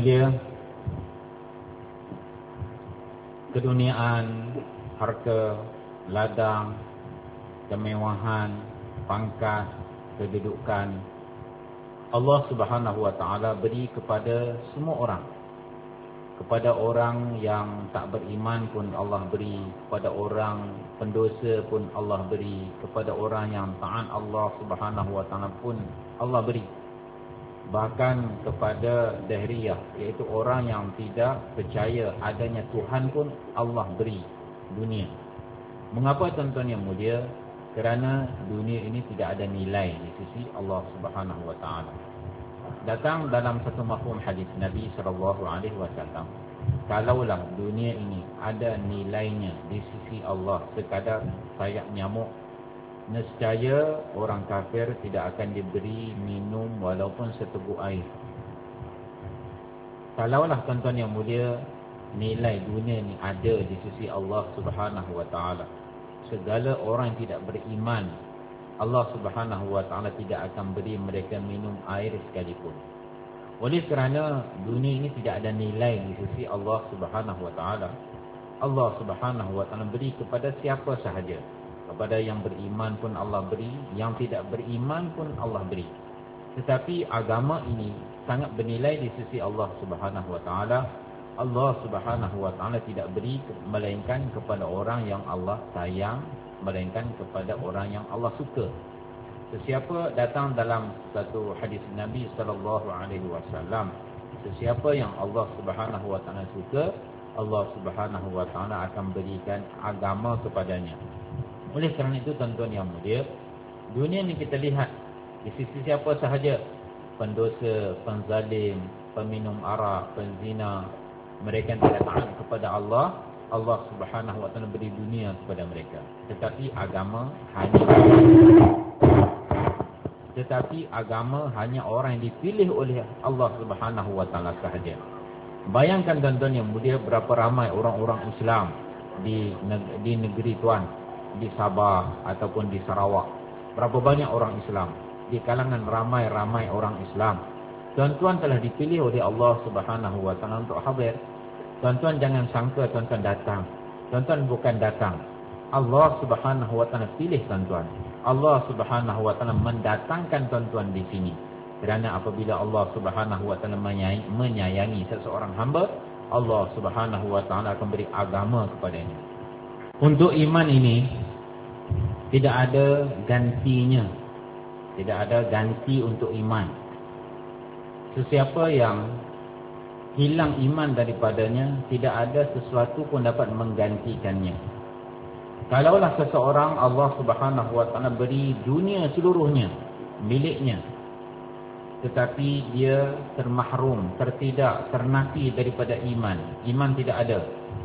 mulia, keduniaan, harta, ladang, kemewahan, pangkat, kedudukan, Allah Subhanahu wa taala beri kepada semua orang. Kepada orang yang tak beriman pun Allah beri, kepada orang pendosa pun Allah beri, kepada orang yang taat Allah Subhanahu wa taala pun Allah beri. Bahkan kepada dahriyah, iaitu orang yang tidak percaya adanya Tuhan pun Allah beri dunia. Mengapa tuan-tuan yang mulia? Kerana dunia ini tidak ada nilai di sisi Allah Subhanahu wa taala. Datang dalam satu mafhum hadis Nabi SAW, kalaulah dunia ini ada nilainya di sisi Allah sekadar sayap nyamuk, nescaya orang kafir tidak akan diberi minum walaupun seteguk air. Kalaulah tuan-tuan yang mulia, nilai dunia ini ada di sisi Allah Subhanahu wa taala, segala orang yang tidak beriman, Allah Subhanahu wa taala tidak akan beri mereka minum air sekalipun. Oleh kerana dunia ini tidak ada nilai di sisi Allah Subhanahu wa taala, Allah Subhanahu wa taala beri kepada siapa sahaja. Kepada yang beriman pun Allah beri, yang tidak beriman pun Allah beri. Tetapi agama ini sangat bernilai di sisi Allah Subhanahu wa taala. Allah Subhanahu wa taala tidak beri melainkan kepada orang yang Allah sayang, melainkan kepada orang yang Allah suka. Sesiapa datang dalam satu hadis Nabi SAW, sesiapa yang Allah Subhanahu wa taala suka, Allah Subhanahu wa taala akan berikan agama kepadanya. Oleh kerana itu tuan-tuan yang mulia, dunia ni kita lihat di sisi siapa sahaja, pendosa, penzalim, peminum arak, penzina, mereka yang tidak taat kepada Allah, Allah Subhanahu wa taala beri dunia kepada mereka. Tetapi agama hanya orang yang dipilih oleh Allah Subhanahu wa taala sahaja. Bayangkan tuan-tuan yang mulia, berapa ramai orang-orang Islam di negeri tuan, di Sabah ataupun di Sarawak. Berapa banyak orang Islam di kalangan ramai-ramai orang Islam. Tuan-tuan telah dipilih oleh Allah Subhanahu wa taala untuk hadir. Tuan-tuan jangan sangka tuan-tuan datang. Tuan-tuan bukan datang. Allah Subhanahu wa taala pilih tuan-tuan. Allah Subhanahu wa taala mendatangkan tuan-tuan di sini. Kerana apabila Allah Subhanahu wa taala menyayangi seseorang hamba, Allah Subhanahu wa taala akan beri agama kepadanya. Untuk iman ini tidak ada gantinya. Tidak ada ganti untuk iman. Sesiapa yang hilang iman daripadanya, tidak ada sesuatu pun dapat menggantikannya. Kalaulah seseorang Allah Subhanahu wa taala beri dunia seluruhnya miliknya, tetapi dia termahrum, tertidak, ternafi daripada iman tidak ada,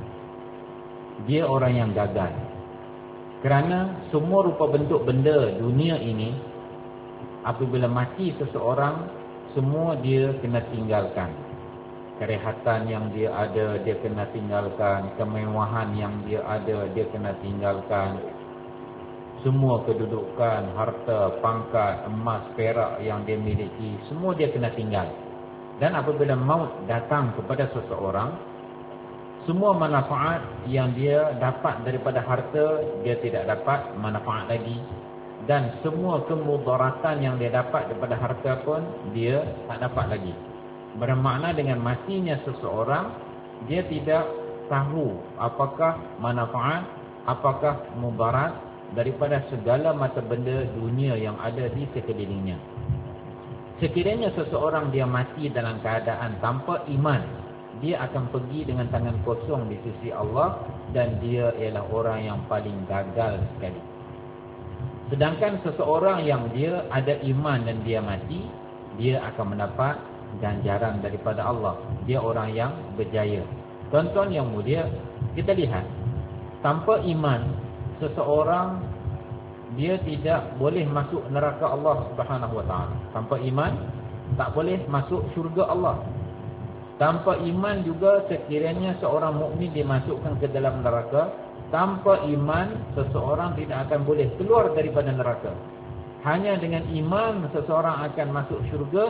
dia orang yang gagal. Kerana semua rupa bentuk benda dunia ini, apabila mati seseorang, semua dia kena tinggalkan. Kerehatan yang dia ada, dia kena tinggalkan. Kemewahan yang dia ada, dia kena tinggalkan. Semua kedudukan, harta, pangkat, emas, perak yang dia miliki, semua dia kena tinggal. Dan apabila maut datang kepada seseorang, semua manfaat yang dia dapat daripada harta, dia tidak dapat manfaat lagi. Dan semua kemudaratan yang dia dapat daripada harta pun, dia tak dapat lagi. Bermakna dengan matinya seseorang, dia tidak tahu apakah manfaat, apakah mudarat daripada segala mata benda dunia yang ada di sekelilingnya. Sekiranya seseorang dia mati dalam keadaan tanpa iman, dia akan pergi dengan tangan kosong di sisi Allah, dan dia ialah orang yang paling gagal sekali. Sedangkan seseorang yang dia ada iman dan dia mati, dia akan mendapat ganjaran daripada Allah. Dia orang yang berjaya. Tuan-tuan yang mulia, kita lihat, tanpa iman seseorang dia tidak boleh masuk neraka Allah Subhanahu wa taala. Tanpa iman tak boleh masuk syurga Allah. Tanpa iman juga sekiranya seorang mukmin dimasukkan ke dalam neraka, tanpa iman seseorang tidak akan boleh keluar daripada neraka. Hanya dengan iman seseorang akan masuk syurga,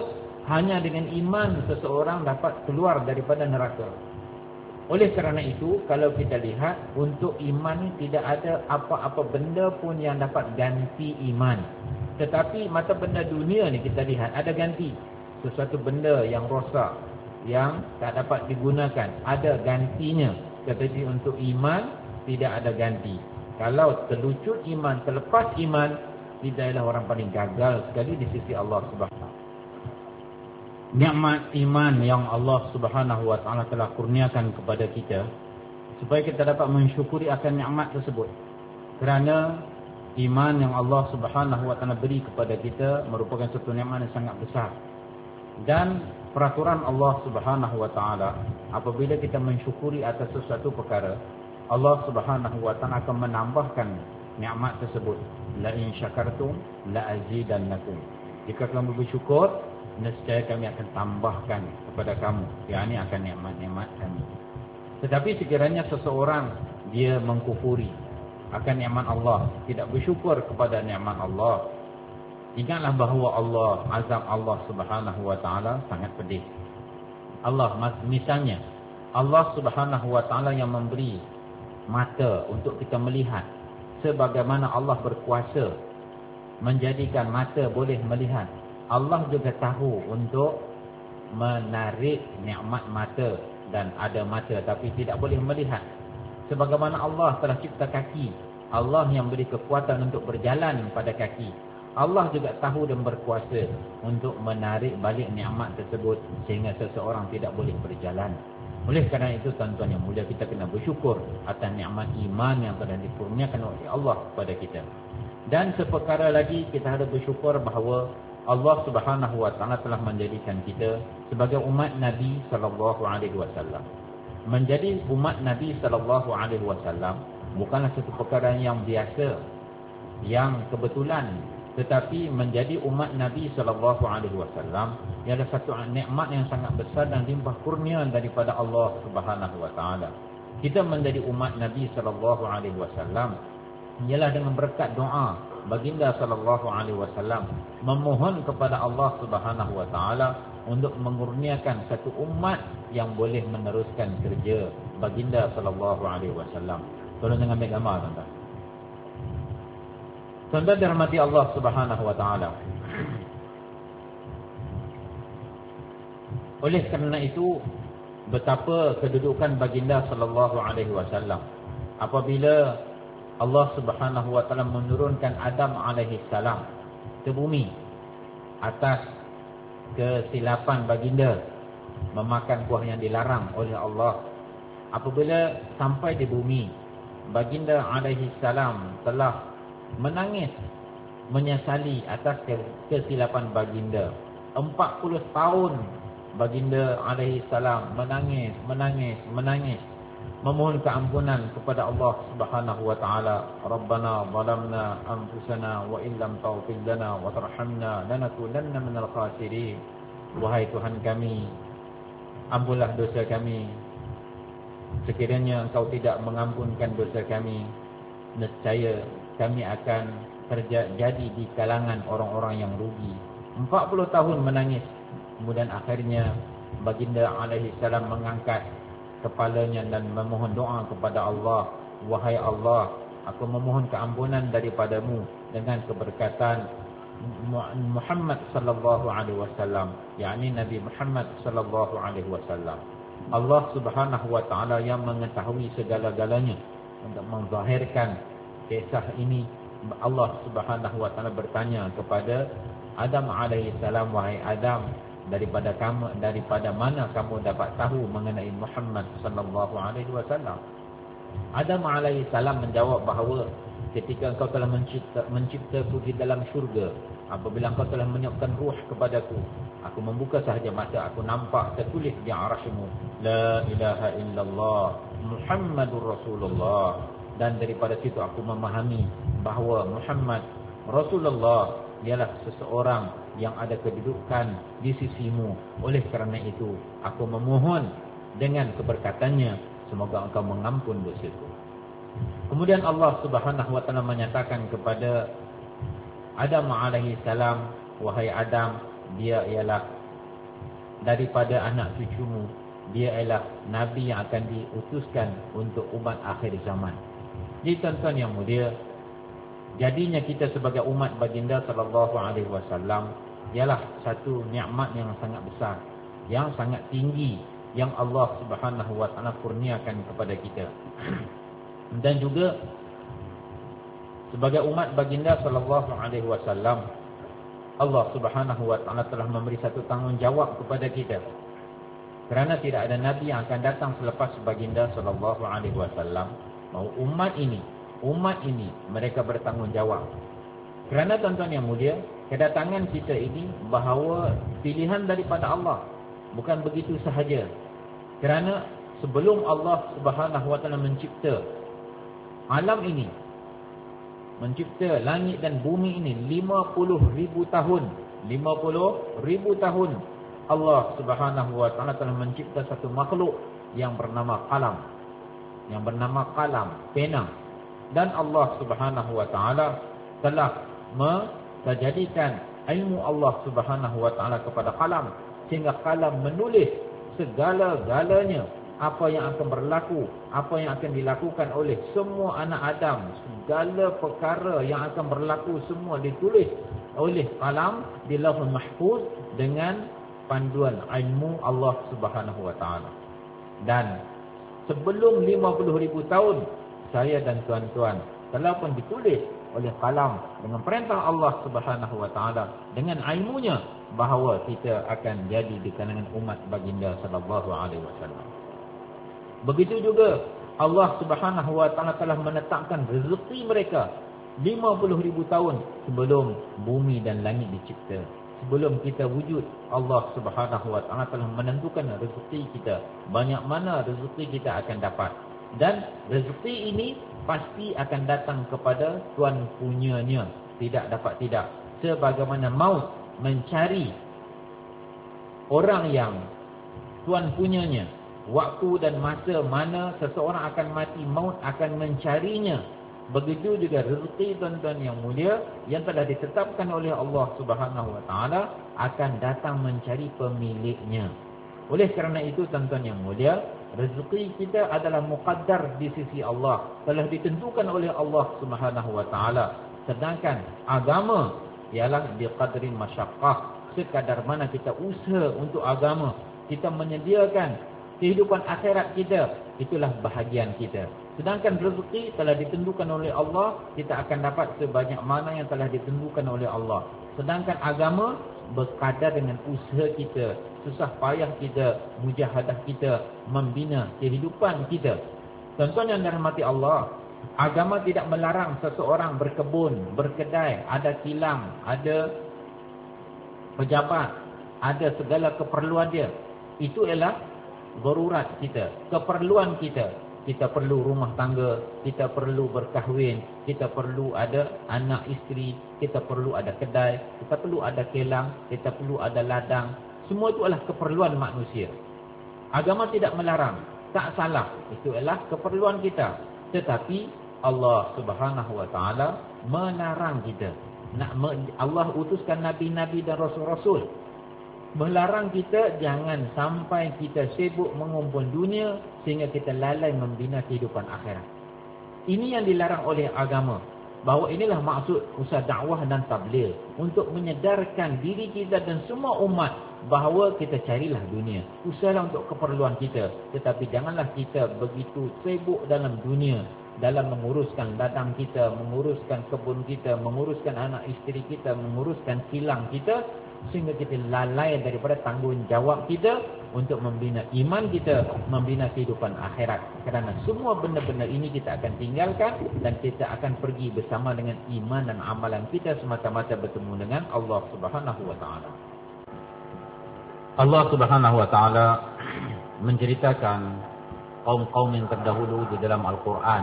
Hanya dengan iman seseorang dapat keluar daripada neraka. Oleh kerana itu, kalau kita lihat, untuk iman ni tidak ada apa-apa benda pun yang dapat ganti iman. Tetapi mata benda dunia ni kita lihat ada ganti. Sesuatu benda yang rosak, yang tak dapat digunakan, ada gantinya. Tetapi untuk iman tidak ada ganti. Kalau terlucut iman, terlepas iman, tidaklah orang paling gagal sekali di sisi Allah Subhanahu. Nikmat iman yang Allah Subhanahu wa taala telah kurniakan kepada kita, supaya kita dapat mensyukuri akan nikmat tersebut. Kerana iman yang Allah Subhanahu wa taala beri kepada kita merupakan satu nikmat yang sangat besar. Dan peraturan Allah Subhanahu wa taala, apabila kita mensyukuri atas sesuatu perkara, Allah Subhanahu wa taala akan menambahkan nikmat tersebut. La in syakartum la azidannakum. Jika kamu bersyukur, nescaya kami akan tambahkan kepada kamu, yakni akan nikmat-nikmat kami. Tetapi sekiranya seseorang dia mengkufuri akan nikmat Allah, tidak bersyukur kepada nikmat Allah, ingatlah bahawa azab Allah Subhanahu wa taala sangat pedih. Misalnya Allah Subhanahu wa taala yang memberi mata untuk kita melihat, sebagaimana Allah berkuasa menjadikan mata boleh melihat, Allah juga tahu untuk menarik nikmat mata, dan ada mata tapi tidak boleh melihat. Sebagaimana Allah telah cipta kaki, Allah yang beri kekuatan untuk berjalan pada kaki, Allah juga tahu dan berkuasa untuk menarik balik nikmat tersebut sehingga seseorang tidak boleh berjalan. Oleh kerana itu, tuan-tuan yang mulia, kita kena bersyukur atas nikmat iman yang telah dikurniakan oleh Allah kepada kita. Dan seperkara lagi, kita harus bersyukur bahawa Allah Subhanahu wa taala telah menjadikan kita sebagai umat Nabi sallallahu alaihi wasallam. Menjadi umat Nabi sallallahu alaihi wasallam bukanlah satu perkara yang biasa, yang kebetulan, tetapi menjadi umat Nabi sallallahu alaihi wasallam ialah satu nikmat yang sangat besar dan limpah kurnia daripada Allah Subhanahu wa taala. Kita menjadi umat Nabi sallallahu alaihi wasallam ialah dengan berkat doa baginda sallallahu alaihi wasallam, memohon kepada Allah Subhanahu wa taala untuk mengurniakan satu umat yang boleh meneruskan kerja baginda sallallahu alaihi wasallam. Tolong jangan ambil gambar, tuan-tuan. Tuan-tuan dirahmati Allah Subhanahu wa taala. Oleh kerana itu, betapa kedudukan baginda sallallahu alaihi wasallam apabila Allah Subhanahu wa taala menurunkan Adam alaihi salam ke bumi atas kesilapan baginda memakan buah yang dilarang oleh Allah. Apabila sampai di bumi, baginda alaihi salam telah menangis menyesali atas kesilapan baginda. 40 tahun baginda alaihi salam menangis memohon keampunan kepada Allah Subhanahu wa taala. Rabbana zalamna anfusana wa illam taghfir lana wa tarhamna lanakunanna minal khasirin. Wahai Tuhan kami, ampunlah dosa kami. Sekiranya Engkau tidak mengampunkan dosa kami, nescaya kami akan terjadi di kalangan orang-orang yang rugi. 40 tahun menangis. Kemudian akhirnya baginda alaihi salam mengangkat kepalanya dan memohon doa kepada Allah. Wahai Allah, aku memohon keampunan daripadamu dengan keberkatan Muhammad sallallahu alaihi wasallam, yakni Nabi Muhammad sallallahu alaihi wasallam. Allah Subhanahu wa taala yang mengetahui segala-galanya untuk menzahirkan kisah ini. Allah Subhanahu wa taala bertanya kepada Adam alaihi salam, wahai Adam, daripada mana kamu dapat tahu mengenai Muhammad sallallahu alaihi wasallam? Adam alaihi salam menjawab bahawa ketika engkau telah menciptaku di dalam syurga, apabila engkau telah meniupkan ruh kepadaku, aku membuka sahaja mata, aku nampak tertulis di arasy-Mu, la ilaha illallah Muhammadur Rasulullah. Dan daripada situ aku memahami bahawa Muhammad Rasulullah ialah seseorang yang ada kedudukan di sisimu. Oleh kerana itu, aku memohon dengan keberkatannya, semoga engkau mengampun dosaku. Kemudian Allah Subhanahu wa taala menyatakan kepada Adam alaihi salam, wahai Adam, dia ialah daripada anak cucumu, dia ialah Nabi yang akan diutuskan untuk umat akhir zaman. Jadi tuan-tuan yang mulia, jadinya kita sebagai umat baginda sallallahu alaihi wasallam ialah satu nikmat yang sangat besar, yang sangat tinggi, yang Allah Subhanahu wa taala kurniakan kepada kita. Dan juga sebagai umat baginda sallallahu alaihi wasallam, Allah Subhanahu wa taala telah memberi satu tanggungjawab kepada kita. Kerana tidak ada nabi yang akan datang selepas baginda sallallahu alaihi wasallam, bahawa umat ini mereka bertanggungjawab. Kerana tuan-tuan yang mulia, kedatangan kita ini bahawa pilihan daripada Allah, bukan begitu sahaja. Kerana sebelum Allah Subhanahu wa taala mencipta alam ini, mencipta langit dan bumi ini 50,000 tahun, 50,000 tahun, Allah Subhanahu wa taala telah mencipta satu makhluk yang bernama qalam, pena. Dan Allah Subhanahu wa taala telah menjadikan ilmu Allah Subhanahu wa taala kepada qalam, sehingga qalam menulis segala-galanya, apa yang akan berlaku, apa yang akan dilakukan oleh semua anak Adam, segala perkara yang akan berlaku semua ditulis oleh qalam di Lauhul Mahfuz dengan panduan ilmu Allah Subhanahu wa taala. Dan sebelum 50,000 tahun, saya dan tuan-tuan telah pun ditulis oleh qalam dengan perintah Allah Subhanahu wa taala, dengan ilmunya, bahawa kita akan jadi di kalangan umat baginda sallallahu alaihi wasallam. Begitu juga Allah Subhanahu wa taala telah menetapkan rezeki mereka 50,000 tahun sebelum bumi dan langit dicipta. Sebelum kita wujud, Allah Subhanahu wa taala telah menentukan rezeki kita, banyak mana rezeki kita akan dapat. Dan rezeki ini pasti akan datang kepada tuan punyanya, tidak dapat tidak. Sebagaimana maut mencari orang yang tuan punyanya, waktu dan masa mana seseorang akan mati, maut akan mencarinya. Begitu juga rezeki tuan-tuan yang mulia yang telah ditetapkan oleh Allah Subhanahu wa taala akan datang mencari pemiliknya. Oleh kerana itu tuan-tuan yang mulia, rezeki kita adalah muqaddar di sisi Allah, telah ditentukan oleh Allah Subhanahu wa taala. Sedangkan agama ialah biqadri masyaqqah, sekadar mana kita usaha untuk agama, kita menyediakan kehidupan akhirat kita, itulah bahagian kita. Sedangkan rezeki telah ditentukan oleh Allah, kita akan dapat sebanyak mana yang telah ditentukan oleh Allah. Sedangkan agama berkadar dengan usaha kita, susah payah kita, mujahadah kita, membina kehidupan kita. Tuan-tuan yang dirahmati Allah, agama tidak melarang seseorang berkebun, berkedai, ada kilang, ada pejabat, ada segala keperluan dia. Itu ialah darurat kita, keperluan kita. Kita perlu rumah tangga, kita perlu berkahwin, kita perlu ada anak isteri, kita perlu ada kedai, kita perlu ada kilang, kita perlu ada ladang. Semua itu adalah keperluan manusia. Agama tidak melarang, tak salah, itu adalah keperluan kita. Tetapi Allah Subhanahu wa taala melarang kita. Allah utuskan nabi-nabi dan rasul-rasul, melarang kita jangan sampai kita sibuk mengumpul dunia sehingga kita lalai membina kehidupan akhirat. Ini yang dilarang oleh agama. Bahawa inilah maksud usaha dakwah dan tabligh, untuk menyedarkan diri kita dan semua umat bahawa kita carilah dunia, usahalah untuk keperluan kita, tetapi janganlah kita begitu sibuk dalam dunia, dalam menguruskan ladang kita, menguruskan kebun kita, menguruskan anak isteri kita, menguruskan kilang kita, sehingga kita lalai daripada tanggungjawab kita untuk membina iman kita, membina kehidupan akhirat. Kerana semua benda-benda ini kita akan tinggalkan dan kita akan pergi bersama dengan iman dan amalan kita semata-mata bertemu dengan Allah Subhanahu wa taala. Allah Subhanahu wa taala menceritakan kaum-kaum yang terdahulu di dalam Al-Quran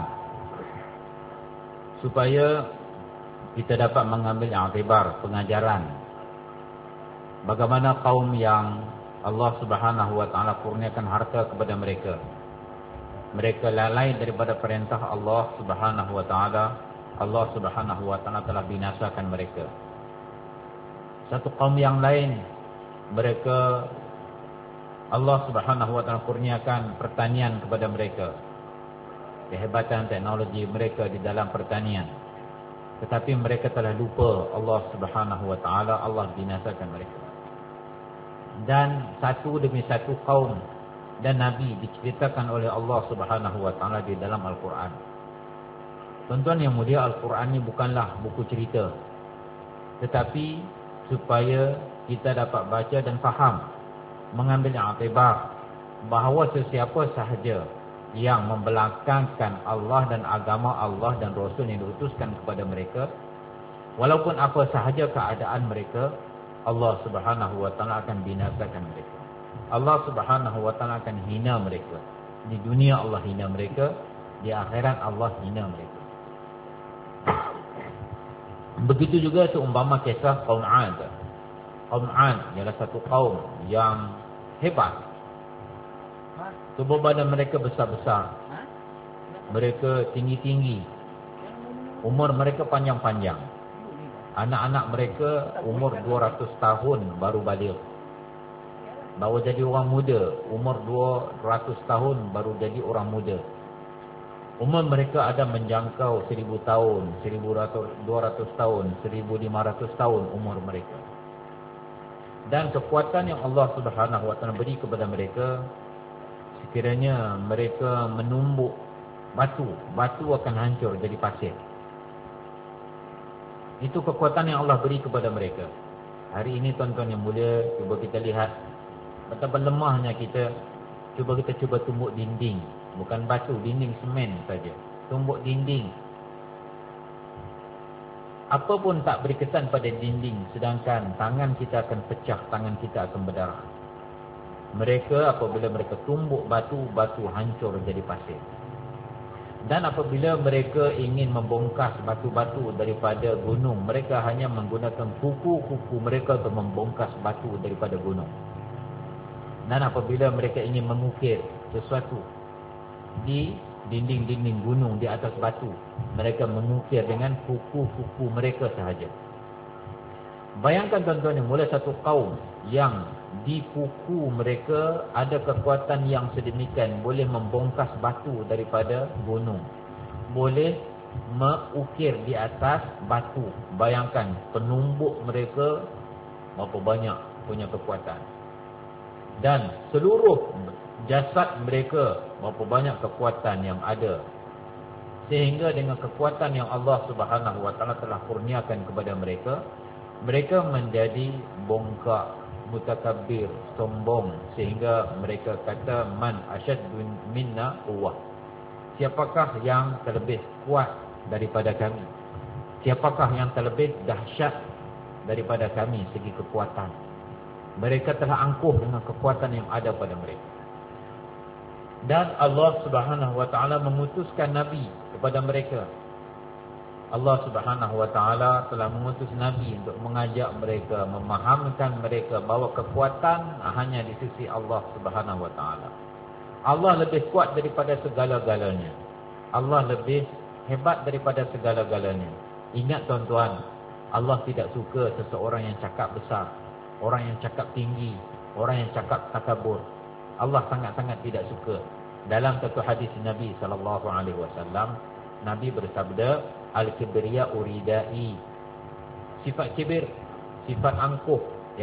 supaya kita dapat mengambil i'tibar, pengajaran. Bagaimana kaum yang Allah Subhanahu wa taala kurniakan harta kepada mereka, mereka lalai daripada perintah Allah Subhanahu wa taala, Allah Subhanahu wa taala telah binasakan mereka. Satu kaum yang lain, mereka Allah Subhanahu wa taala kurniakan pertanian kepada mereka, kehebatan teknologi mereka di dalam pertanian, tetapi mereka telah lupa Allah Subhanahu wa taala. Allah binasakan mereka. Dan satu demi satu kaum dan nabi diceritakan oleh Allah Subhanahu wa taala di dalam Al-Quran. Tuan-tuan yang mulia, Al-Quran ini bukanlah buku cerita, tetapi supaya kita dapat baca dan faham, mengambil i'tibar bahawa sesiapa sahaja yang membelakangkan Allah dan agama Allah dan Rasul yang diutuskan kepada mereka, walaupun apa sahaja keadaan mereka, Allah Subhanahu wa taala akan binasakan mereka. Allah Subhanahu wa taala akan hina mereka. Di dunia Allah hina mereka, di akhirat Allah hina mereka. Begitu juga seumpama kisah kaum 'Ad. Kaum 'Ad ialah satu kaum yang hebat. Tubuh badan mereka besar-besar. Mereka tinggi-tinggi. Umur mereka panjang-panjang. Anak-anak mereka umur 200 tahun baru balik. Baru jadi orang muda. Umur 200 tahun baru jadi orang muda. Umur mereka ada menjangkau 1000 tahun, 1200 tahun, 1500 tahun umur mereka. Dan kekuatan yang Allah Subhanahu wa taala beri kepada mereka, sekiranya mereka menumbuk batu, batu akan hancur jadi pasir. Itu kekuatan yang Allah beri kepada mereka. Hari ini tuan-tuan yang mulia, cuba kita lihat betapa lemahnya kita. Cuba kita tumbuk dinding. Bukan batu, dinding semen saja. Tumbuk dinding. Apa pun tak beri kesan pada dinding, sedangkan tangan kita akan pecah, tangan kita akan berdarah. Mereka apabila mereka tumbuk batu, batu hancur jadi pasir. Dan apabila mereka ingin membongkas batu-batu daripada gunung, mereka hanya menggunakan kuku-kuku mereka untuk membongkas batu daripada gunung. Dan apabila mereka ingin mengukir sesuatu di dinding-dinding gunung di atas batu, mereka mengukir dengan kuku-kuku mereka sahaja. Bayangkan tuan-tuan yang mulai satu kaum yang di kuku mereka ada kekuatan yang sedemikian, boleh membongkas batu daripada gunung, boleh mengukir di atas batu. Bayangkan penumbuk mereka berapa banyak punya kekuatan. Dan seluruh jasad mereka berapa banyak kekuatan yang ada. Sehingga dengan kekuatan yang Allah Subhanahu wa taala telah kurniakan kepada mereka, mereka menjadi bongkak, mutakabbir, sombong, sehingga mereka kata man asyaddu minna quwwah. Siapakah yang terlebih kuat daripada kami? Siapakah yang terlebih dahsyat daripada kami segi kekuatan? Mereka telah angkuh dengan kekuatan yang ada pada mereka. Dan Allah Subhanahu wa taala mengutuskan nabi kepada mereka. Allah Subhanahu wa taala telah mengutus nabi untuk mengajak mereka, memahamkan mereka bahawa kekuatan hanya di sisi Allah Subhanahu wa taala. Allah lebih kuat daripada segala-galanya. Allah lebih hebat daripada segala-galanya. Ingat tuan-tuan, Allah tidak suka seseorang yang cakap besar, orang yang cakap tinggi, orang yang cakap takabur. Allah sangat-sangat tidak suka. Dalam satu hadis Nabi SAW, Nabi bersabda, Al-kibriya uridai. Sifat kibir, sifat angkuh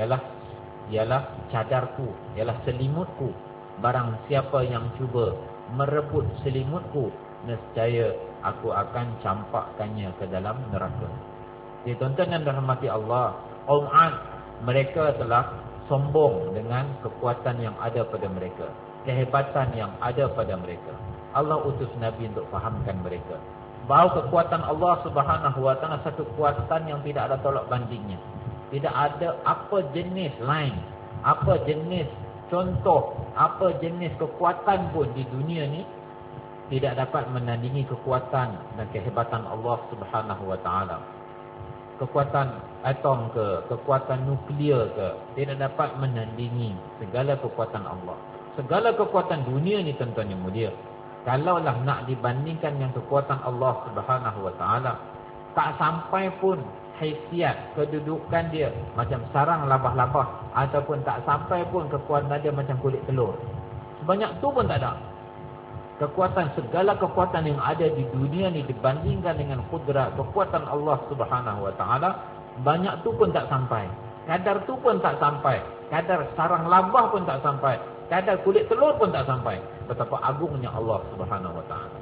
ialah cadarku, ialah selimutku. Barang siapa yang cuba merebut selimutku, nescaya aku akan campakkannya ke dalam neraka. Jadi tuan-tuan yang dirahmati Allah, Qaum 'Ad, mereka telah sombong dengan kekuatan yang ada pada mereka, kehebatan yang ada pada mereka. Allah utus Nabi untuk fahamkan mereka bahawa kekuatan Allah Subhanahu wa taala satu kekuatan yang tidak ada tolak bandingnya. Tidak ada apa jenis lain, apa jenis contoh, apa jenis kekuatan pun di dunia ni tidak dapat menandingi kekuatan dan kehebatan Allah Subhanahu wa taala. Kekuatan atom ke, kekuatan nuklear ke, tidak dapat menandingi segala kekuatan Allah. Segala kekuatan dunia ni tuan-tuan yang mulia, kalaulah nak dibandingkan dengan kekuatan Allah Subhanahu wa taala, tak sampai pun haisiat kedudukan dia macam sarang labah-labah ataupun tak sampai pun kekuatan dia macam kulit telur. Sebanyak tu pun tak ada. Segala kekuatan yang ada di dunia ni dibandingkan dengan kudrat, kekuatan Allah Subhanahu Wa Taala, banyak tu pun tak sampai. Kadar tu pun tak sampai. Kadar sarang labah pun tak sampai. Kadar kulit telur pun tak sampai. Betapa agungnya Allah Subhanahu Wa Taala.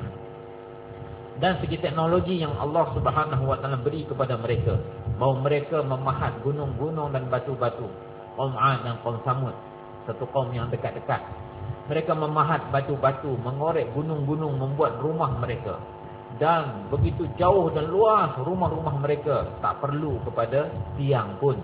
Dan segi teknologi yang Allah Subhanahu Wa Taala beri kepada mereka, bahawa mereka memahat gunung-gunung dan batu-batu. Qaum 'Ad dan Qaum Samud, satu kaum yang dekat-dekat. Mereka memahat batu-batu, mengorek gunung-gunung, membuat rumah mereka. Dan begitu jauh dan luas rumah-rumah mereka, tak perlu kepada tiang pun.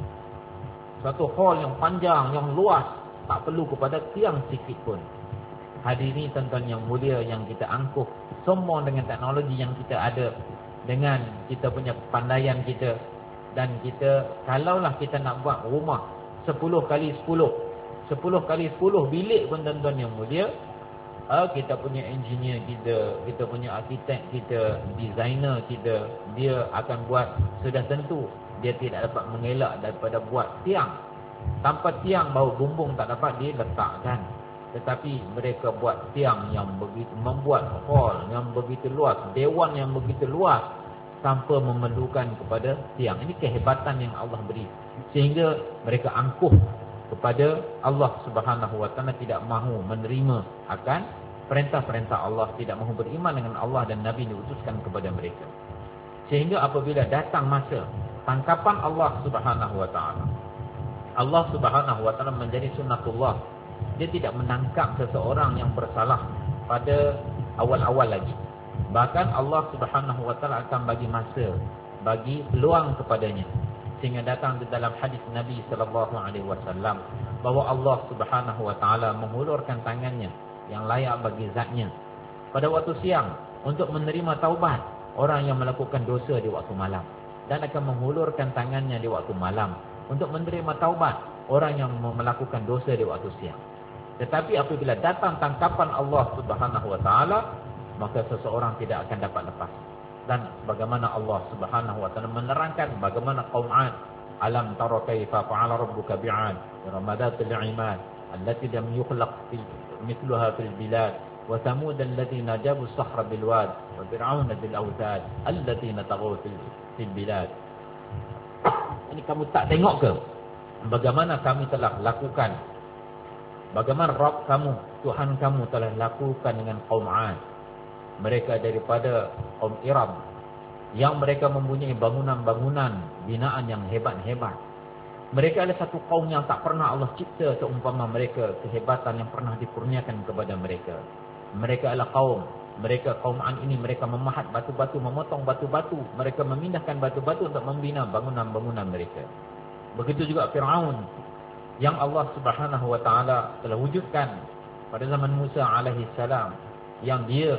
Satu hall yang panjang, yang luas, tak perlu kepada tiang sikit pun. Hadirin tuan-tuan yang mulia, yang kita angkuh, semua dengan teknologi yang kita ada, dengan kita punya kepandaian kita. Dan kita, kalaulah kita nak buat rumah 10 kali 10 kali 10 bilik pun tuan-tuan yang mulia, kita punya engineer kita punya arkitek kita, designer kita, dia akan buat, sudah tentu dia tidak dapat mengelak daripada buat tiang. Tanpa tiang bau bumbung tak dapat diletakkan. Tetapi mereka buat tiang yang begitu, membuat hall yang begitu luas, dewan yang begitu luas, tanpa memerlukan kepada tiang. Ini kehebatan yang Allah beri, sehingga mereka angkuh kepada Allah Subhanahu Wa Taala, tidak mahu menerima akan perintah-perintah Allah, tidak mahu beriman dengan Allah dan Nabi yang diutuskan kepada mereka. Sehingga apabila datang masa tangkapan Allah Subhanahu Wa Taala, Allah Subhanahu Wa Taala menjadi sunnatullah. Dia tidak menangkap seseorang yang bersalah pada awal-awal lagi. Bahkan Allah Subhanahu Wa Taala akan bagi masa, bagi peluang kepadanya. Sehingga datang di dalam hadis Nabi sallallahu alaihi wasallam bahawa Allah Subhanahu Wa Taala menghulurkan tangannya yang layak bagi zatnya pada waktu siang untuk menerima taubat orang yang melakukan dosa di waktu malam, dan akan menghulurkan tangannya di waktu malam untuk menerima taubat orang yang melakukan dosa di waktu siang. Tetapi apabila datang tangkapan Allah Subhanahu Wa Taala, maka seseorang tidak akan dapat lepas. Dan bagaimana Allah Subhanahu Wa Taala menerangkan bagaimana qaum 'Ad, alam tara kaifa fa'ala rabbuka bi'ad ramadatil 'imad allati lam yukhlaq mithluha fil bilad wa thamud alladziina jabu as-sahra bil wad wa fir'aun bil awtad alladziina taghaw fil bilad. Ini kamu tak tengok ke bagaimana kami telah lakukan, bagaimana Rabb kamu, Tuhan kamu telah lakukan dengan qaum 'Ad, mereka daripada kaum Iram, yang mereka mempunyai bangunan-bangunan binaan yang hebat-hebat. Mereka adalah satu kaum yang tak pernah Allah cipta seumpama mereka, kehebatan yang pernah dikurniakan kepada mereka. Mereka adalah kaum 'Ad ini, mereka memahat batu-batu, memotong batu-batu, mereka memindahkan batu-batu untuk membina bangunan-bangunan mereka. Begitu juga Fir'aun, yang Allah Subhanahu Wa Taala telah wujudkan pada zaman Musa alaihi salam, yang dia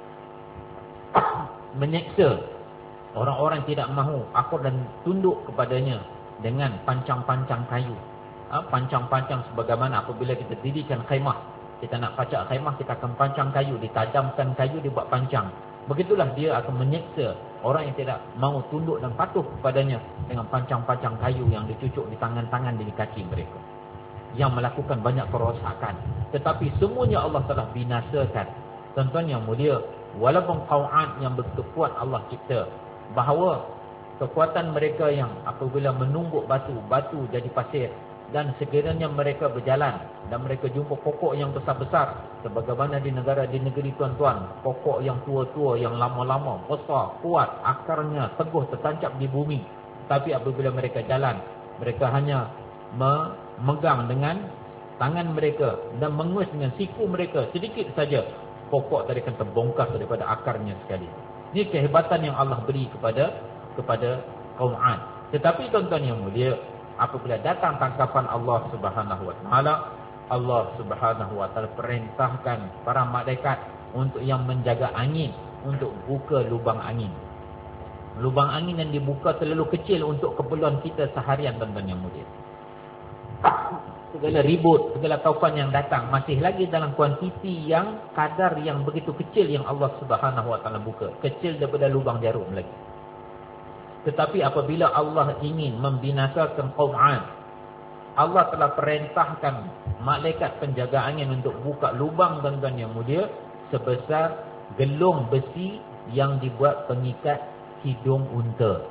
menyeksa orang-orang tidak mahu akur dan tunduk kepadanya dengan pancang-pancang kayu. Pancang-pancang sebagaimana apabila kita dirikan khaimah, kita nak pacak khaimah, kita akan pancang kayu, ditajamkan kayu, dibuat pancang. Begitulah dia akan menyeksa orang yang tidak mahu tunduk dan patuh kepadanya dengan pancang-pancang kayu yang dicucuk di tangan-tangan, di kaki mereka, yang melakukan banyak kerosakan. Tetapi semuanya Allah telah binasakan. Tuan-tuan yang mulia, walaupun kaum 'Ad yang begitu kuat Allah cipta, bahawa kekuatan mereka yang apabila menumbuk batu jadi pasir, dan sekiranya mereka berjalan dan mereka jumpa pokok yang besar-besar, sebagaimana di negeri tuan-tuan, pokok yang tua-tua, yang lama-lama, besar, kuat, akarnya teguh tertancap di bumi, tapi apabila mereka jalan, mereka hanya memegang dengan tangan mereka dan mengus dengan siku mereka sedikit saja, pokok tadi akan terbongkar daripada akarnya sekali. Ini kehebatan yang Allah beri kepada kaum 'Ad. Tetapi tuan-tuan yang mulia, apabila datang tangkapan Allah Subhanahu Wa Taala, Allah Subhanahu Wa Taala perintahkan para malaikat untuk yang menjaga angin, untuk buka lubang angin. Lubang angin yang dibuka terlalu kecil untuk keperluan kita seharian, tuan-tuan yang mulia. Segala ribut, segala taufan yang datang masih lagi dalam kuantiti yang kadar yang begitu kecil yang Allah Subhanahu Wa Taala buka, kecil daripada lubang jarum lagi. Tetapi apabila Allah ingin membinasakan kaum 'Ad, Allah telah perintahkan malaikat penjaga angin untuk buka lubang tuan-tuan yang mulia sebesar gelung besi yang dibuat pengikat hidung unta.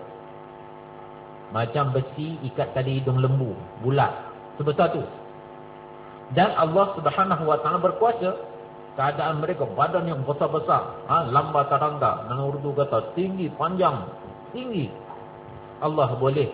Macam besi ikat tali hidung lembu, bulat, sebesar tu. Dan Allah Subhanahu wa taala berkuasa, keadaan mereka badan yang besar-besar, lamba tarangga, dalam Urdu kata tinggi, panjang, tinggi. Allah boleh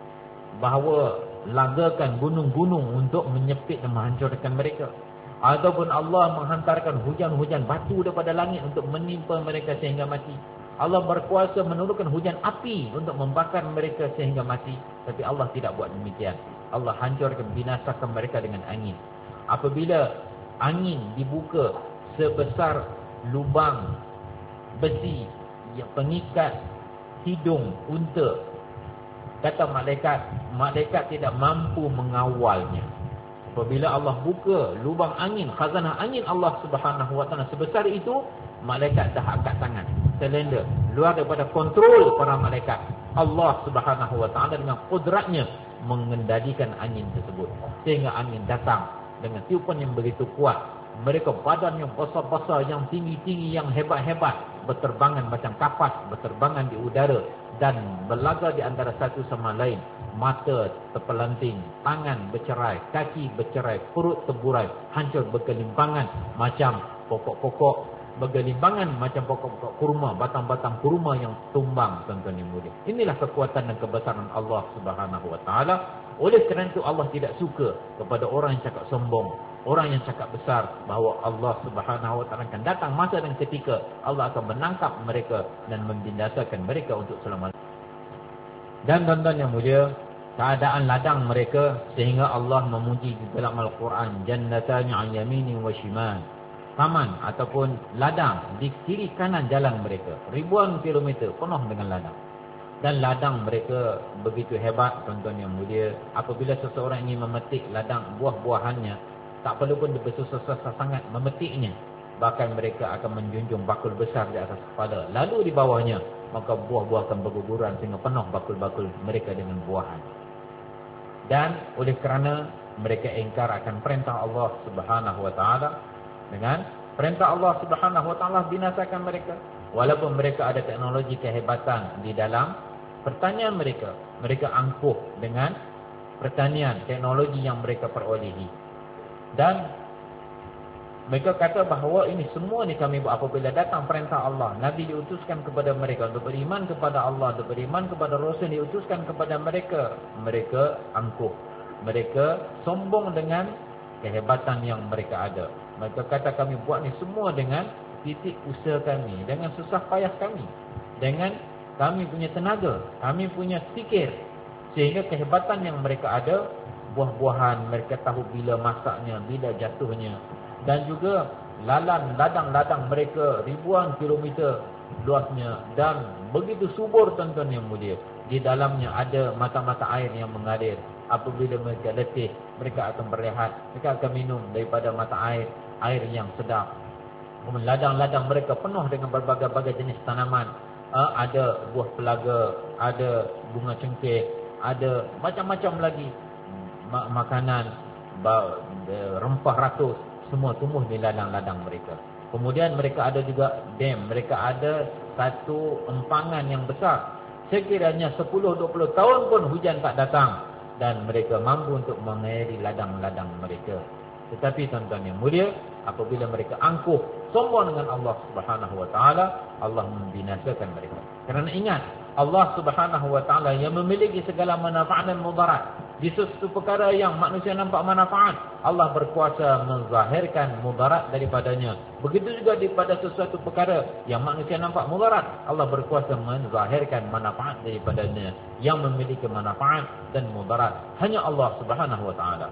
bahawa lagakan gunung-gunung untuk menyepit dan menghancurkan mereka. Ataupun Allah menghantarkan hujan-hujan batu daripada langit untuk menimpa mereka sehingga mati. Allah berkuasa menurunkan hujan api untuk membakar mereka sehingga mati. Tapi Allah tidak buat demikian. Allah hancurkan, binasakan mereka dengan angin. Apabila angin dibuka sebesar lubang besi yang pengikat hidung unta, kata malaikat tidak mampu mengawalnya. Apabila Allah buka lubang angin, khazanah angin Allah Subhanahu wa taala sebesar itu, malaikat dah angkat tangan, selenda, luar daripada kontrol para malaikat. Allah Subhanahu wa taala dengan kudratnya mengendalikan angin tersebut, sehingga angin datang dengan tiupan yang begitu kuat. Mereka badan yang besar-besar, yang tinggi-tinggi, yang hebat-hebat, berterbangan macam kapas, berterbangan di udara dan berlaga di antara satu sama lain. Mata terpelanting, tangan bercerai, kaki bercerai, perut terburai, hancur bergelimpangan macam pokok-pokok, bergelimpangan macam pokok-pokok kurma, batang-batang kurma yang tumbang, tuan-tuan yang mulia. Inilah kekuatan dan kebesaran Allah Subhanahu wa taala. Oleh kerana itu Allah tidak suka kepada orang yang cakap sombong, orang yang cakap besar, bahawa Allah Subhanahu wa taala akan datang masa dan ketika Allah akan menangkap mereka dan membinasakan mereka untuk selama-lamanya. Dan tuan-tuan yang mulia, keadaan ladang mereka sehingga Allah memuji di dalam Al-Quran, jannatan 'an yaminin wa shimal. Taman ataupun ladang di kiri kanan jalan mereka, ribuan kilometer penuh dengan ladang. Dan ladang mereka begitu hebat, tuan-tuan yang mulia. Apabila seseorang ingin memetik ladang buah-buahannya, tak perlu pun bersusah-susah sangat memetiknya. Bahkan mereka akan menjunjung bakul besar di atas kepala, lalu di bawahnya, maka buah-buah akan berguguran sehingga penuh bakul-bakul mereka dengan buahan. Dan oleh kerana mereka ingkar akan perintah Allah Subhanahu wa taala, dengan perintah Allah Subhanahu wa taala binasakan mereka. Walaupun mereka ada teknologi kehebatan di dalam pertanian mereka, mereka angkuh dengan pertanian, teknologi yang mereka perolehi. Dan mereka kata bahawa ini semua ni kami buat apabila datang perintah Allah. Nabi diutuskan kepada mereka untuk beriman kepada Allah, untuk beriman kepada Rasul diutuskan kepada mereka. Mereka angkuh, mereka sombong dengan kehebatan yang mereka ada. Mereka kata kami buat ni semua dengan titik usaha kami, dengan susah payah kami, dengan kami punya tenaga, kami punya fikir. Sehingga kehebatan yang mereka ada, buah-buahan mereka tahu bila masaknya, bila jatuhnya. Dan juga ladang-ladang mereka ribuan kilometer luasnya dan begitu subur, tuan-tuan yang mulia. Di dalamnya ada mata-mata air yang mengalir. Apabila mereka letih, mereka akan berehat, mereka akan minum daripada mata air yang sedap. Ladang-ladang mereka penuh dengan berbagai-bagai jenis tanaman. Ada buah pelaga, ada bunga cengkeh, ada macam-macam lagi makanan, rempah ratus, semua tumbuh di ladang-ladang mereka. Kemudian mereka ada juga dam, mereka ada satu empangan yang besar. Sekiranya 10-20 tahun pun hujan tak datang, dan mereka mampu untuk mengairi ladang-ladang mereka. Tetapi tuan-tuan yang mulia, apabila mereka angkuh, sombong dengan Allah Subhanahu wa taala, Allah membinasakan mereka. Kerana ingat, Allah Subhanahu wa taala yang memiliki segala manfaat dan mudarat. Di sesuatu perkara yang manusia nampak manfaat, Allah berkuasa menzahirkan mudarat daripadanya. Begitu juga daripada sesuatu perkara yang manusia nampak mudarat, Allah berkuasa menzahirkan manfaat daripadanya. Yang memiliki manfaat dan mudarat hanya Allah Subhanahu wa taala.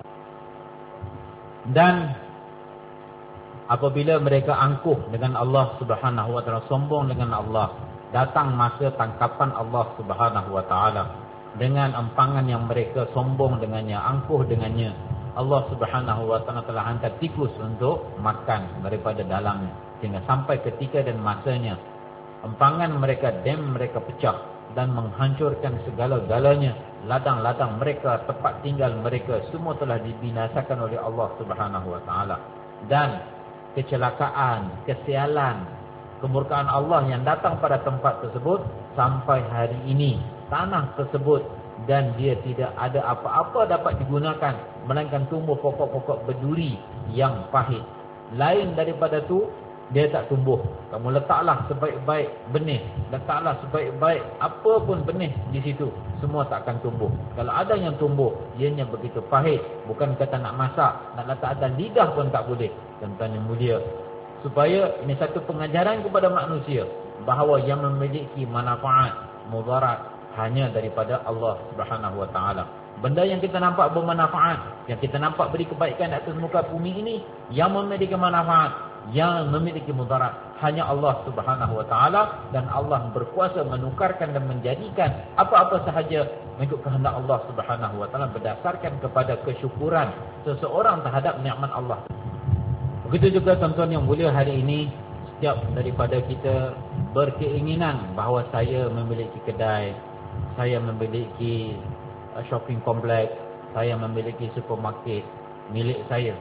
Dan apabila mereka angkuh dengan Allah Subhanahu wa taala, sombong dengan Allah, datang masa tangkapan Allah Subhanahu wa taala dengan empangan yang mereka sombong dengannya, angkuh dengannya. Allah Subhanahu wa taala telah hantar tikus untuk makan daripada dalamnya, sehingga sampai ketika dan masanya empangan mereka, dam mereka pecah dan menghancurkan segala-galanya ladang-ladang mereka, tempat tinggal mereka semua telah dibinasakan oleh Allah Subhanahu wa taala. Dan kecelakaan, kesialan, kemurkaan Allah yang datang pada tempat tersebut sampai hari ini, tanah tersebut dan dia tidak ada apa-apa dapat digunakan melainkan tumbuh pokok-pokok berduri yang pahit. Lain daripada tu dia tak tumbuh. Kamu letaklah sebaik-baik benih, letaklah sebaik-baik apa pun benih di situ, semua tak akan tumbuh. Kalau ada yang tumbuh, ianya begitu pahit, bukan kata nak masak, nak letak atas lidah pun tak boleh. Tuan-tuan yang mulia, supaya ini satu pengajaran kepada manusia bahawa yang memiliki manfaat, mudarat hanya daripada Allah Subhanahu wa taala. Benda yang kita nampak bermanfaat, yang kita nampak beri kebaikan di atas muka bumi ini, yang memiliki manfaat, yang memiliki mudarat hanya Allah Subhanahu wa taala, dan Allah berkuasa menukarkan dan menjadikan apa-apa sahaja mengikut kehendak Allah Subhanahu wa taala berdasarkan kepada kesyukuran seseorang terhadap nikmat Allah. Begitu juga tuan-tuan yang mulia, hari ini setiap daripada kita berkeinginan bahawa saya memiliki kedai, saya memiliki shopping kompleks, saya memiliki supermarket milik saya,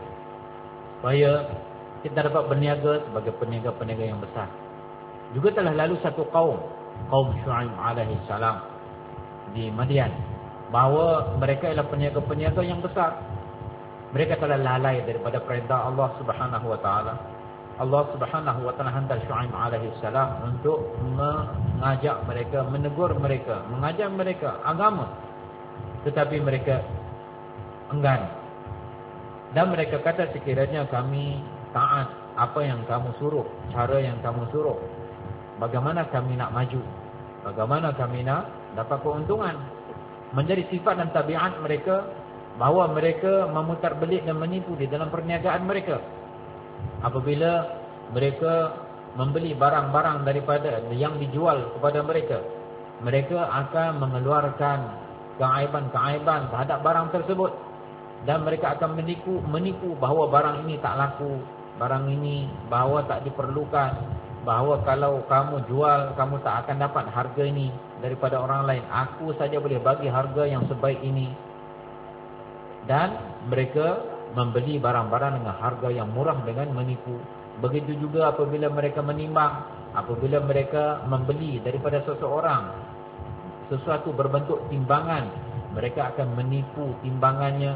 supaya kita dapat berniaga sebagai peniaga-peniaga yang besar. Juga telah lalu satu kaum Syuaib alaihi salam di Madian, bahawa mereka ialah peniaga-peniaga yang besar. Mereka telah lalai daripada perintah Allah Subhanahu wa taala. Allah Subhanahu wa taala hantar Syuaib alaihi salam untuk mengajak mereka, menegur mereka, mengajar mereka agama. Tetapi mereka enggan. Dan mereka kata, sekiranya kami taat apa yang kamu suruh, cara yang kamu suruh, bagaimana kami nak maju? Bagaimana kami nak dapat keuntungan? Menjadi sifat dan tabiat mereka bahawa mereka memutar belik dan menipu di dalam perniagaan mereka. Apabila mereka membeli barang-barang daripada yang dijual kepada mereka, mereka akan mengeluarkan keaiban-keaiban terhadap barang tersebut, dan mereka akan menipu bahawa barang ini tak laku, barang ini bahawa tak diperlukan, bahawa kalau kamu jual, kamu tak akan dapat harga ini daripada orang lain, aku saja boleh bagi harga yang sebaik ini. Dan mereka membeli barang-barang dengan harga yang murah dengan menipu. Begitu juga apabila mereka menimbang, apabila mereka membeli daripada seseorang sesuatu berbentuk timbangan, mereka akan menipu timbangannya.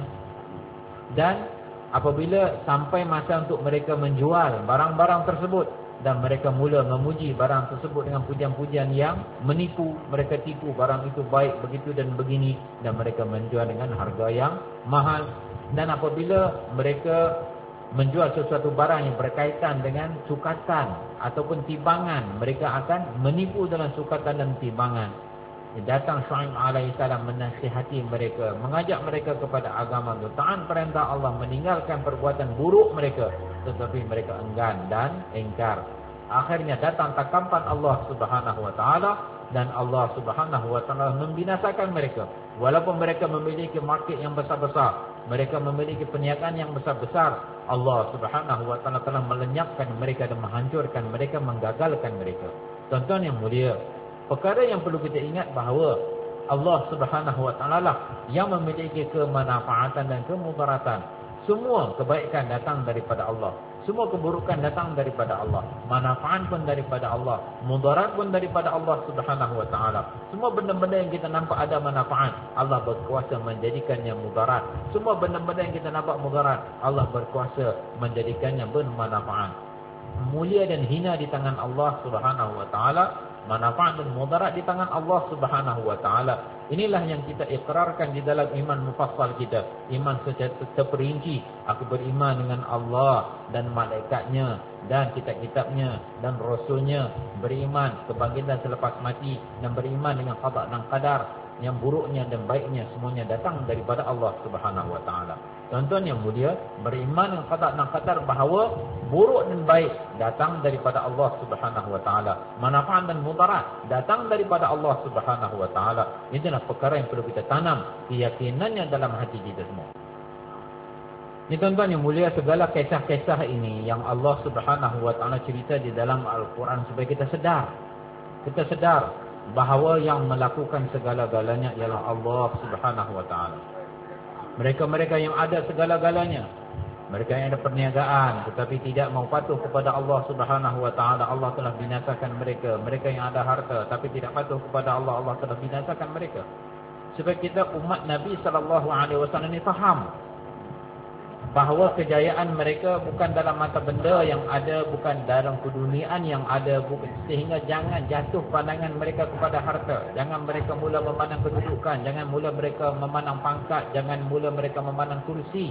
Dan apabila sampai masa untuk mereka menjual barang-barang tersebut, dan mereka mula memuji barang tersebut dengan pujian-pujian yang menipu, mereka tipu barang itu baik begitu dan begini, dan mereka menjual dengan harga yang mahal. Dan apabila mereka menjual sesuatu barang yang berkaitan dengan sukatan ataupun timbangan, mereka akan menipu dalam sukatan dan timbangan. Datang Syuaib alaihissalam menasihati mereka, mengajak mereka kepada agama itu, taat perintah Allah, meninggalkan perbuatan buruk mereka, tetapi mereka enggan dan ingkar. Akhirnya datang tangkapan Allah Subhanahu wa taala, dan Allah Subhanahu wa taala membinasakan mereka. Walaupun mereka memiliki market yang besar-besar, mereka memiliki perniagaan yang besar-besar, Allah Subhanahu wa taala telah melenyapkan mereka dan menghancurkan mereka, menggagalkan mereka. Tuan-tuan yang mulia, perkara yang perlu kita ingat bahawa Allah Subhanahu wa taala lah yang memiliki kemanfaatan dan kemudaratan. Semua kebaikan datang daripada Allah, semua keburukan datang daripada Allah, manfaat pun daripada Allah, mudarat pun daripada Allah Subhanahu wa taala. Semua benda-benda yang kita nampak ada manfaat, Allah berkuasa menjadikannya mudarat. Semua benda-benda yang kita nampak mudarat, Allah berkuasa menjadikannya bermanfaat. Mulia dan hina di tangan Allah Subhanahu wa taala, manfaat dan mudarat di tangan Allah Subhanahu wa taala. Inilah yang kita ikrarkan di dalam iman mufassal kita, iman secara terperinci. Aku beriman dengan Allah dan malaikatnya dan kitab-kitabnya dan rasulnya, beriman kebangkitan selepas mati, dan beriman dengan qada dan qadar, yang buruknya dan baiknya semuanya datang daripada Allah Subhanahu wa taala. Tuan-tuan yang mulia, beriman dengan qada dan qadar bahawa buruk dan baik datang daripada Allah Subhanahu wa taala, manfaat dan mudarat datang daripada Allah Subhanahu wa taala. Inilah perkara yang perlu kita tanam keyakinannya dalam hati kita semua. Ini tuan-tuan yang mulia, segala kisah-kisah ini yang Allah Subhanahu wa taala cerita di dalam Al-Quran supaya kita sedar. Kita sedar bahawa yang melakukan segala-galanya ialah Allah Subhanahu wa taala. Mereka-mereka yang ada segala-galanya, mereka yang ada perniagaan tetapi tidak mau patuh kepada Allah Subhanahu wa taala, Allah telah binasakan mereka. Mereka yang ada harta tapi tidak patuh kepada Allah, Allah telah binasakan mereka. Supaya kita umat Nabi sallallahu alaihi wasallam ini faham bahawa kejayaan mereka bukan dalam mata benda yang ada, bukan dalam keduniaan yang ada, sehingga jangan jatuh pandangan mereka kepada harta. Jangan mereka mula memandang kedudukan, jangan mula mereka memandang pangkat, jangan mula mereka memandang kursi.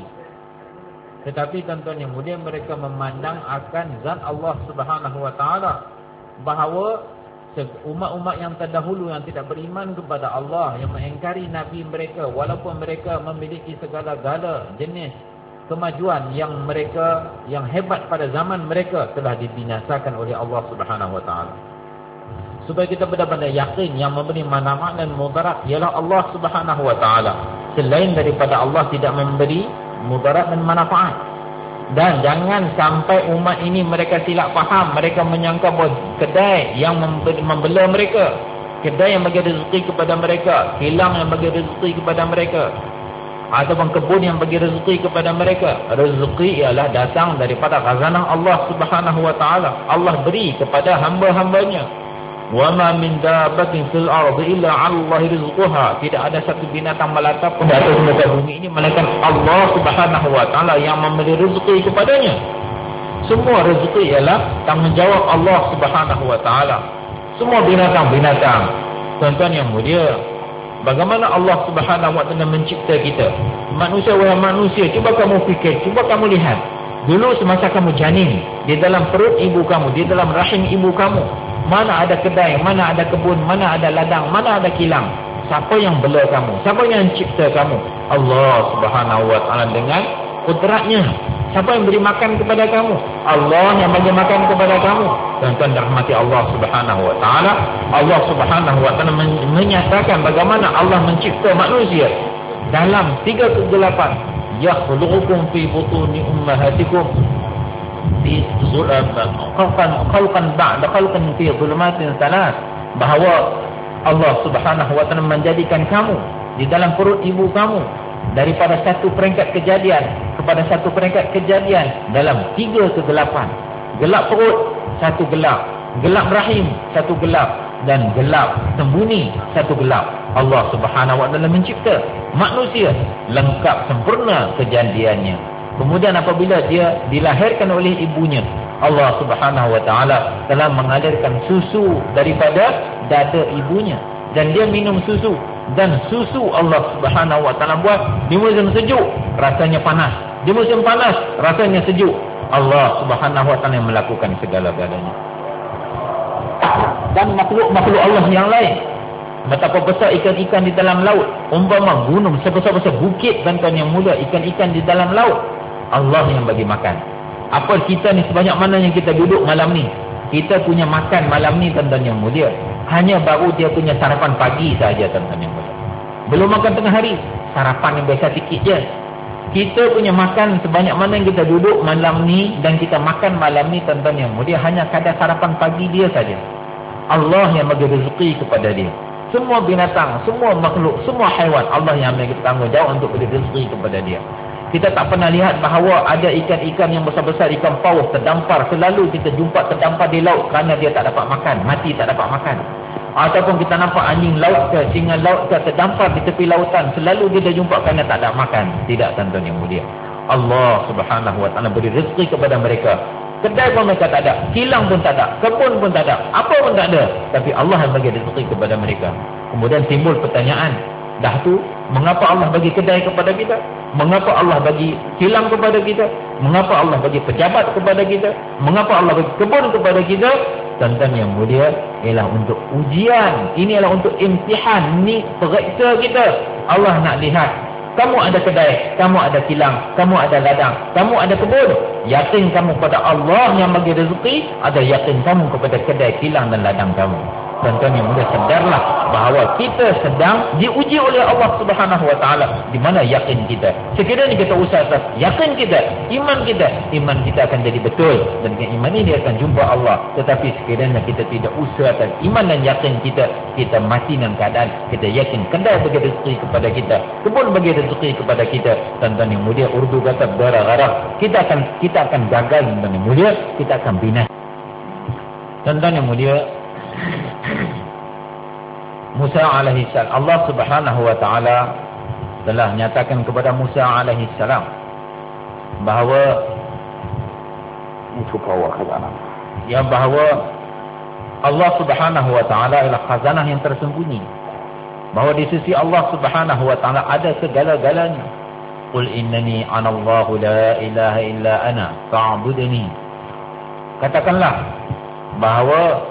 Tetapi tuan-tuan yang mulia, mereka memandang akan zat Allah Subhanahu wa taala, bahawa umat-umat yang terdahulu yang tidak beriman kepada Allah, yang mengingkari nabi mereka, walaupun mereka memiliki segala-gala jenis kemajuan yang mereka yang hebat pada zaman mereka, telah dibinasakan oleh Allah Subhanahu wa taala. Supaya kita benar-benar yakin yang memberi manfaat dan mudarat ialah Allah Subhanahu wa taala. Selain daripada Allah tidak memberi mudarat dan manfaat. Dan jangan sampai umat ini mereka silap faham, mereka menyangka bahawa kedai yang membela mereka, kedai yang bagi rezeki kepada mereka, kilang yang bagi rezeki kepada mereka, ataupun kebun yang bagi rezeki kepada mereka. Rezeki ialah datang daripada khazanah Allah Subhanahu wa taala. Allah beri kepada hamba-hambanya. Wa ma min dabbatin fil ardi illa 'ala Allahi rizquha. Tidak ada satu binatang melata pun di atas muka bumi ini melainkan Allah Subhanahu wa taala yang memberi rezeki kepadanya. Semua rezeki ialah tanggungjawab Allah Subhanahu wa taala. Semua binatang-binatang, tuan-tuan yang mulia, bagaimana Allah Subhanahu wa taala mencipta kita? Manusia, wahai manusia, cuba kamu fikir, cuba kamu lihat. Dulu semasa kamu janin, di dalam perut ibu kamu, di dalam rahim ibu kamu, mana ada kedai, mana ada kebun, mana ada ladang, mana ada kilang? Siapa yang bela kamu? Siapa yang cipta kamu? Allah Subhanahu wa taala dengan kudratnya. Siapa yang beri makan kepada kamu? Allah yang bagi makan kepada kamu. Tuan-tuan dirahmati Allah Subhanahu wa taala, Allah Subhanahu wa taala menyatakan bagaimana Allah mencipta manusia dalam 3 kegelapan. Yakhluqukum fi butuni ummahatikum fi khalqan ba'da khalqin fi dhulumatin thalath. Bahawa Allah Subhanahu wa taala menjadikan kamu di dalam perut ibu kamu daripada satu peringkat kejadian kepada satu peringkat kejadian dalam 3 kegelapan. Gelap perut, satu gelap. Gelap rahim, satu gelap. Dan gelap sembunyi, satu gelap. Allah Subhanahu wa taala mencipta manusia lengkap sempurna kejadiannya. Kemudian apabila dia dilahirkan oleh ibunya, Allah Subhanahu wa taala telah mengalirkan susu daripada dada ibunya, dan dia minum susu. Dan susu Allah Subhanahu wa taala buat di musim sejuk rasanya panas, di musim panas rasanya sejuk. Allah Subhanahu wa taala yang melakukan segala-galanya. Dan makhluk-makhluk Allah yang lain, betapa besar ikan-ikan di dalam laut, umpama gunung sebesar-besar bukit, tuan-tuan yang mulia, ikan-ikan di dalam laut, Allah yang bagi makan. Apa kita ni, sebanyak mana yang kita duduk malam ni, kita punya makan malam ni, tuan-tuan yang mulia, hanya baru dia punya sarapan pagi saja, tuan-tuan yang mulia. Belum makan tengah hari, sarapan yang biasa sikit je. Kita punya makan sebanyak mana yang kita duduk malam ni dan kita makan malam ni, tuan-tuan yang mulia, hanya kadar sarapan pagi dia saja. Allah yang bagi rezeki kepada dia. Semua binatang, semua makhluk, semua haiwan, Allah yang bagi tanggungjawab untuk beri rezeki kepada dia. Kita tak pernah lihat bahawa ada ikan-ikan yang besar-besar, ikan paus terdampar. Selalu kita jumpa terdampar di laut kerana dia tak dapat makan, mati tak dapat makan. Ataupun kita nampak anjing laut ke, singa laut ke terdampar di tepi lautan, selalu kita jumpa kerana tak ada makan. Tidak, tuan-tuan yang mulia. Allah Subhanahu wa taala beri rezeki kepada mereka. Kedai pun mereka tak ada, kilang pun tak ada, kebun pun tak ada, apa pun tak ada, tapi Allah yang bagi rezeki kepada mereka. Kemudian timbul pertanyaan, dah tu mengapa Allah bagi kedai kepada kita? Mengapa Allah bagi kilang kepada kita? Mengapa Allah bagi pejabat kepada kita? Mengapa Allah bagi kebun kepada kita? Tuan-tuan yang mulia, ialah untuk ujian. Ini adalah untuk imtihan, ni periksa kita. Allah nak lihat, kamu ada kedai, kamu ada kilang, kamu ada ladang, kamu ada kebun. Yakin kamu kepada Allah yang bagi rezeki, ada yakin kamu kepada kedai, kilang dan ladang kamu. Tuan-tuan yang mulia, sedarlah bahawa kita sedang diuji oleh Allah Subhanahu Wa Taala. Di mana yakin kita? Sekiranya kita usaha atas yakin kita, iman kita akan jadi betul, dan dengan iman ini akan jumpa Allah. Tetapi sekiranya kita tidak usaha atas iman dan yakin kita mati dengan keadaan kita yakin kedai bagi rezeki kepada kita, kebun bagi rezeki kepada kita. Tuan-tuan yang mulia, Urdu kata berharap kita akan gagal. Tuan-tuan yang mulia, kita akan binasa. Tuan-tuan yang mulia, Musa alaihi salam, Allah Subhanahu Wa Taala telah nyatakan kepada Musa alaihi salam bahawa bahawa Allah Subhanahu Wa Taala adalah khazanah yang tersembunyi, bahawa di sisi Allah Subhanahu Wa Taala ada segala-galanya. Qul innani anallahu la ilaha illa ana fa'budni. Katakanlah bahawa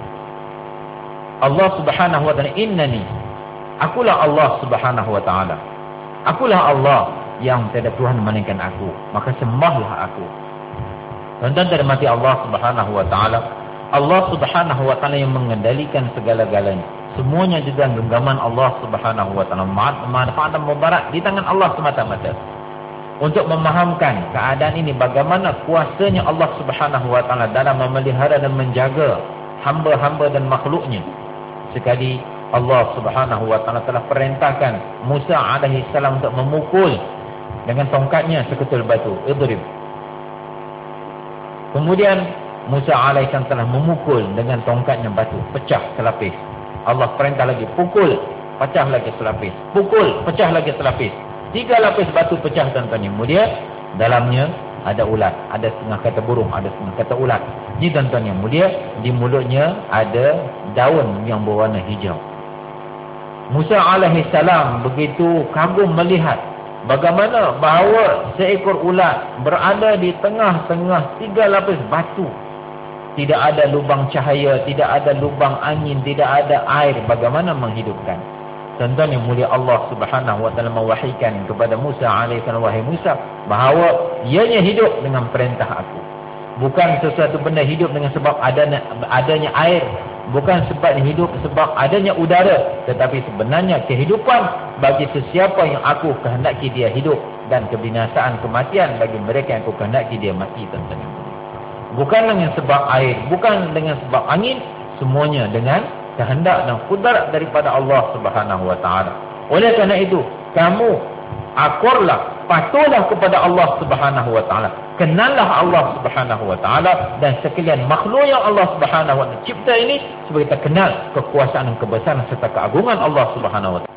Allah Subhanahu Wa Taala, innani, akulah Allah Subhanahu Wa Taala, akulah Allah yang tiada Tuhan melainkan aku, maka sembahlah aku. Tuan-tuan terhormati Allah Subhanahu Wa Taala, Allah Subhanahu Wa Taala yang mengendalikan segala-galanya. Semuanya di dalam genggaman Allah Subhanahu Wa Taala. Manfaat dan mudarat di tangan Allah semata-mata. Untuk memahamkan keadaan ini, bagaimana kuasanya Allah Subhanahu Wa Taala dalam memelihara dan menjaga hamba-hamba dan makhluknya. Sekali Allah Subhanahu Wa Taala telah perintahkan Musa alaihi salam untuk memukul dengan tongkatnya seketul batu, idrib. Kemudian Musa alaihi salam telah memukul dengan tongkatnya batu, pecah selapis. Allah perintah lagi, pukul, pecah lagi selapis. Pukul, pecah lagi selapis. 3 lapis batu pecah, tuan-tuan yang mulia. Dalamnya ada ulat, ada setengah kata burung, ada setengah kata ulat. Ini tuan-tuan yang mulia, di mulutnya ada daun yang berwarna hijau. Musa alaihi salam begitu kagum melihat bagaimana bahawa seekor ulat berada di tengah-tengah 3 lapis batu. Tidak ada lubang cahaya, tidak ada lubang angin, tidak ada air. Bagaimana menghidupkan? Tuan-tuan yang mulia, Allah Subhanahu Wa Taala mewahyikan kepada Musa alaihi salam, wahai Musa, bahawa ianya hidup dengan perintah aku. Bukan sesuatu benda hidup dengan sebab adanya air, bukan sebab hidup sebab adanya udara, tetapi sebenarnya kehidupan bagi sesiapa yang aku kehendaki dia hidup, dan kebinasaan, kematian bagi mereka yang aku kehendaki dia mati. Tuan-tuan yang mulia, bukan dengan sebab air, bukan dengan sebab angin, semuanya dengan kehendak dan kudrat daripada Allah Subhanahu Wa Taala. Oleh kerana itu, kamu akurlah, patuhlah kepada Allah Subhanahu Wa Taala. Kenallah Allah Subhanahu Wa Taala dan sekalian makhluk yang Allah Subhanahu Wa Taala cipta ini, supaya kita kenal kekuasaan dan kebesaran serta keagungan Allah Subhanahu Wa Taala.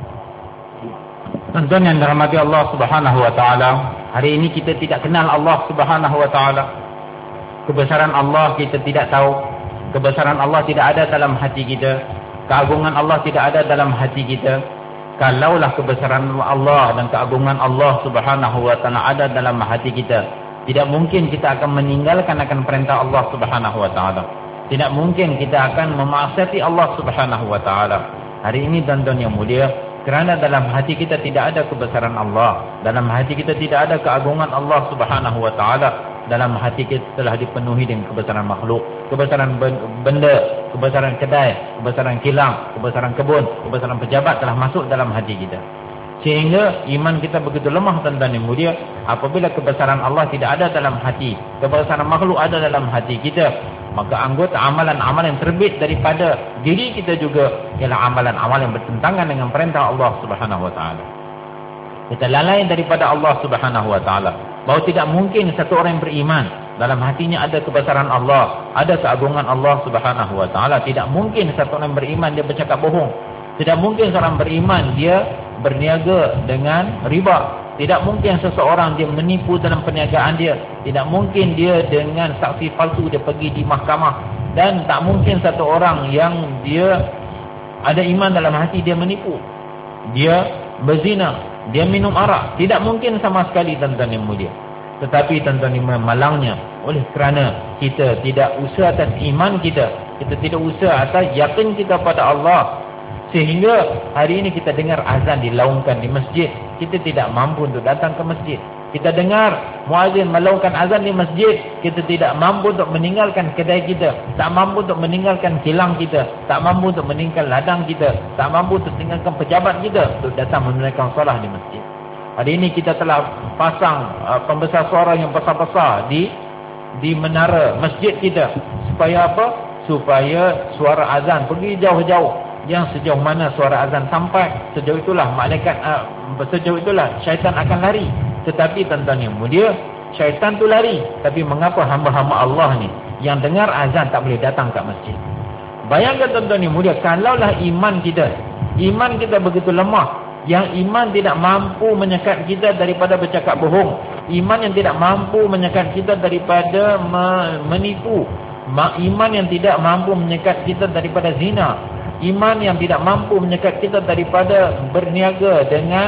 Tuan-tuan yang dirahmati Allah Subhanahu Wa Taala, hari ini kita tidak kenal Allah Subhanahu Wa Taala. Kebesaran Allah kita tidak tahu. Kebesaran Allah tidak ada dalam hati kita. Keagungan Allah tidak ada dalam hati kita. Kalaulah kebesaran Allah dan keagungan Allah Subhanahu Wa Taala ada dalam hati kita, tidak mungkin kita akan meninggalkan akan perintah Allah Subhanahu Wa Taala. Tidak mungkin kita akan memaksiati Allah Subhanahu Wa Taala. Hari ini tuan-tuan yang mulia, kerana dalam hati kita tidak ada kebesaran Allah, dalam hati kita tidak ada keagungan Allah Subhanahu Wa Taala, dalam hati kita telah dipenuhi dengan kebesaran makhluk, kebesaran benda, kebesaran kedai, kebesaran kilang, kebesaran kebun, kebesaran pejabat telah masuk dalam hati kita. Sehingga iman kita begitu lemah, tuan-tuan yang mulia. Apabila kebesaran Allah tidak ada dalam hati, kebesaran makhluk ada dalam hati kita, maka anggota amalan-amalan yang terbit daripada diri kita juga ialah amalan-amalan yang bertentangan dengan perintah Allah Subhanahu Wa Taala. Kita lalai daripada Allah Subhanahu Wa Taala. Bahawa tidak mungkin satu orang yang beriman dalam hatinya ada kebesaran Allah, ada keagungan Allah Subhanahu Wa Taala. Tidak mungkin satu orang yang beriman dia bercakap bohong. Tidak mungkin seorang beriman dia berniaga dengan riba. Tidak mungkin seseorang dia menipu dalam perniagaan dia. Tidak mungkin dia dengan saksi palsu dia pergi di mahkamah. Dan tak mungkin satu orang yang dia ada iman dalam hati dia menipu, dia berzina, dia minum arak. Tidak mungkin sama sekali, tuan-tuan yang mulia. Tetapi tuan-tuan yang malangnya, oleh kerana kita tidak usaha atas iman kita, kita tidak usaha atas yakin kita pada Allah, sehingga hari ini kita dengar azan dilaungkan di masjid, kita tidak mampu untuk datang ke masjid. Kita dengar muazin melaungkan azan di masjid, kita tidak mampu untuk meninggalkan kedai kita, tak mampu untuk meninggalkan kilang kita, tak mampu untuk meninggalkan ladang kita, tak mampu untuk meninggalkan pejabat kita untuk datang menunaikan solat di masjid. Hari ini kita telah pasang pembesar suara yang besar-besar di menara masjid kita. Supaya apa? Supaya suara azan pergi jauh-jauh. Yang sejauh mana suara azan sampai, sejauh itulah sejauh itulah syaitan akan lari. Tetapi tuan-tuan yang mulia, syaitan tu lari. Tapi mengapa hamba-hamba Allah ni yang dengar azan tak boleh datang ke masjid? Bayangkan tuan-tuan yang mulia, kalaulah iman kita begitu lemah, yang iman tidak mampu menyekat kita daripada bercakap bohong, iman yang tidak mampu menyekat kita daripada menipu, iman yang tidak mampu menyekat kita daripada zina, iman yang tidak mampu menyekat kita daripada berniaga dengan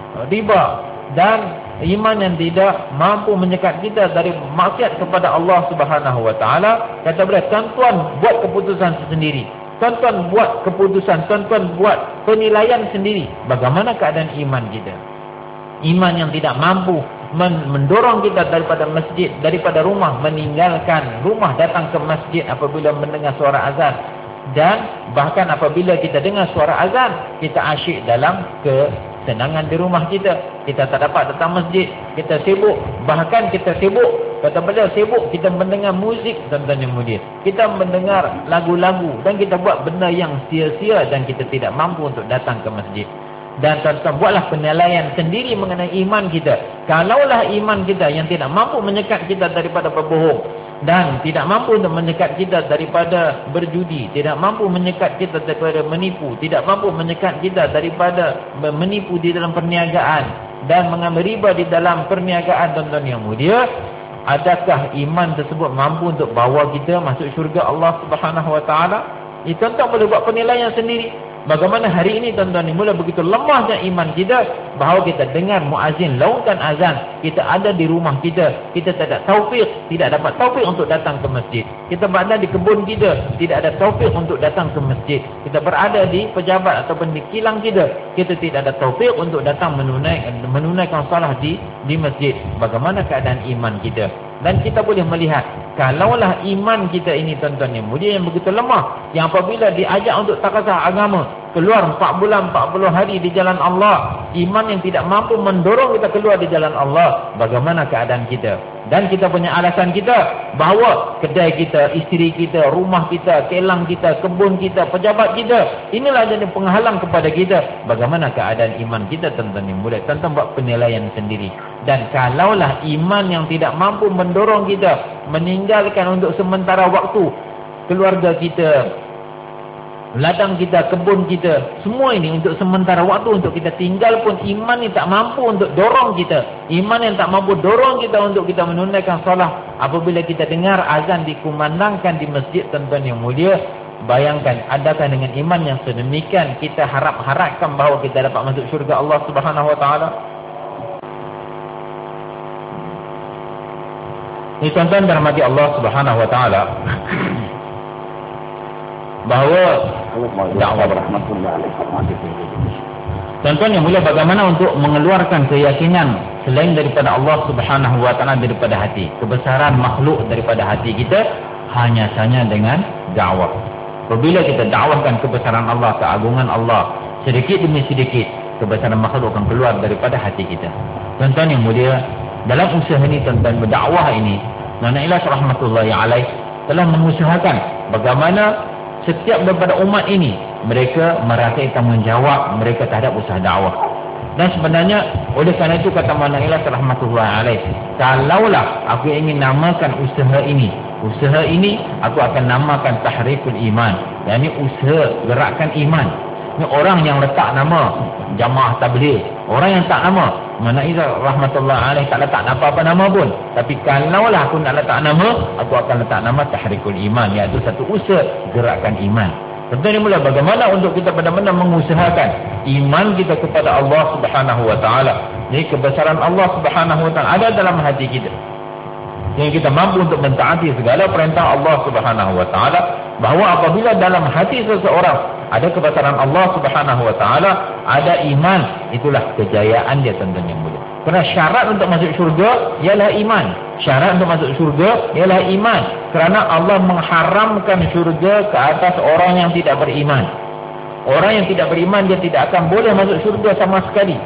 riba, dan iman yang tidak mampu menyekat kita dari maksiat kepada Allah Subhanahu wa taala. Kata beliau, tuan-tuan buat keputusan sendiri. Tuan-tuan buat keputusan, tuan-tuan buat penilaian sendiri. Bagaimana keadaan iman kita? Iman yang tidak mampu mendorong kita daripada masjid, daripada rumah, meninggalkan rumah, datang ke masjid apabila mendengar suara azan. Dan bahkan apabila kita dengar suara azan, kita asyik dalam kesenangan di rumah kita. Kita tak dapat datang masjid, kita sibuk. Bahkan kita sibuk, kata beliau, sibuk kita mendengar muzik, tuan-tuan yang mulia. Kita mendengar lagu-lagu dan kita buat benda yang sia-sia dan kita tidak mampu untuk datang ke masjid. Dan tuan-tuan buatlah penilaian sendiri mengenai iman kita. Kalaulah iman kita yang tidak mampu menyekat kita daripada berbohong, dan tidak mampu untuk menyekat kita daripada berjudi, tidak mampu menyekat kita daripada menipu, tidak mampu menyekat kita daripada menipu di dalam perniagaan dan mengambil riba di dalam perniagaan, tuan-tuan yang mulia, adakah iman tersebut mampu untuk bawa kita masuk syurga Allah Subhanahu wa taala? Tuan-tuan boleh buat penilaian sendiri. Bagaimana hari ini tuan-tuan ni mula begitu lemahnya iman kita, bahawa kita dengar muazin laungkan azan, kita ada di rumah kita, kita tak ada taufik, tidak dapat taufik untuk datang ke masjid. Kita berada di kebun kita, tidak ada taufik untuk datang ke masjid. Kita berada di pejabat ataupun di kilang kita, kita tidak ada taufik untuk datang menunaikan salat di masjid. Bagaimana keadaan iman kita? Dan kita boleh melihat, kalaulah iman kita ini tuan-tuan yang mulia yang begitu lemah, yang apabila diajak untuk takazah agama, keluar 4 bulan 40 hari di jalan Allah, iman yang tidak mampu mendorong kita keluar di jalan Allah, bagaimana keadaan kita? Dan kita punya alasan kita, bahawa kedai kita, isteri kita, rumah kita, kelang kita, kebun kita, pejabat kita, inilah jadi penghalang kepada kita. Bagaimana keadaan iman kita tuan-tuan yang mulia? Tuan-tuan buat penilaian sendiri. Dan kalaulah iman yang tidak mampu mendorong kita meninggalkan untuk sementara waktu keluarga kita, ladang kita, kebun kita, semua ini untuk sementara waktu untuk kita tinggal pun, iman yang tak mampu untuk dorong kita, iman yang tak mampu dorong kita untuk kita menunaikan solat apabila kita dengar azan dikumandangkan di masjid, tuan-tuan yang mulia. Bayangkan, adakah dengan iman yang sedemikian kita harapkan bahawa kita dapat masuk syurga Allah Subhanahu wa taala? Ini tuan-tuan dirahmati Allah Subhanahu wa taala, bahawa dakwah rahmatullah tuan-tuan yang mulia, bagaimana untuk mengeluarkan keyakinan selain daripada Allah Subhanahu wa taala daripada hati, kebesaran makhluk daripada hati kita, hanya saja dengan dakwah. Apabila kita dakwahkan kebesaran Allah, keagungan Allah, sedikit demi sedikit kebesaran makhluk akan keluar daripada hati kita. Tuan-tuan yang mulia, dalam usaha ini, tuan-tuan berdakwah ini, Nana Ilyas rahmatullahi alaih telah mengusahakan bagaimana setiap daripada umat ini mereka merasai tanggungjawab mereka terhadap usaha dakwah. Dan sebenarnya oleh kerana itu kata Nana Ilyas rahmatullahi alaih, kalaulah aku ingin namakan usaha ini aku akan namakan tahriful iman, yakni usaha gerakkan iman. Ini orang yang letak nama jamaah tabligh, orang yang tak nama Nana Ilyas rahmatullahi alaih tak letak apa-apa nama pun. Tapi kalaulah aku nak letak nama, aku akan letak nama tahrikul iman, iaitu satu usaha gerakan iman. Tentunya mula bagaimana untuk kita benar-benar mengusahakan iman kita kepada Allah Subhanahu wa taala. Jadi kebesaran Allah Subhanahu wa taala ada dalam hati kita, yang kita mampu untuk mentaati segala perintah Allah Subhanahu wa taala. Bahawa apabila dalam hati seseorang ada kebesaran Allah Subhanahu wa taala, ada iman, itulah kejayaan dia tuan-tuan yang mulia. Kerana syarat untuk masuk syurga ialah iman. Syarat untuk masuk syurga ialah iman. Kerana Allah mengharamkan syurga ke atas orang yang tidak beriman. Orang yang tidak beriman, dia tidak akan boleh masuk syurga sama sekali.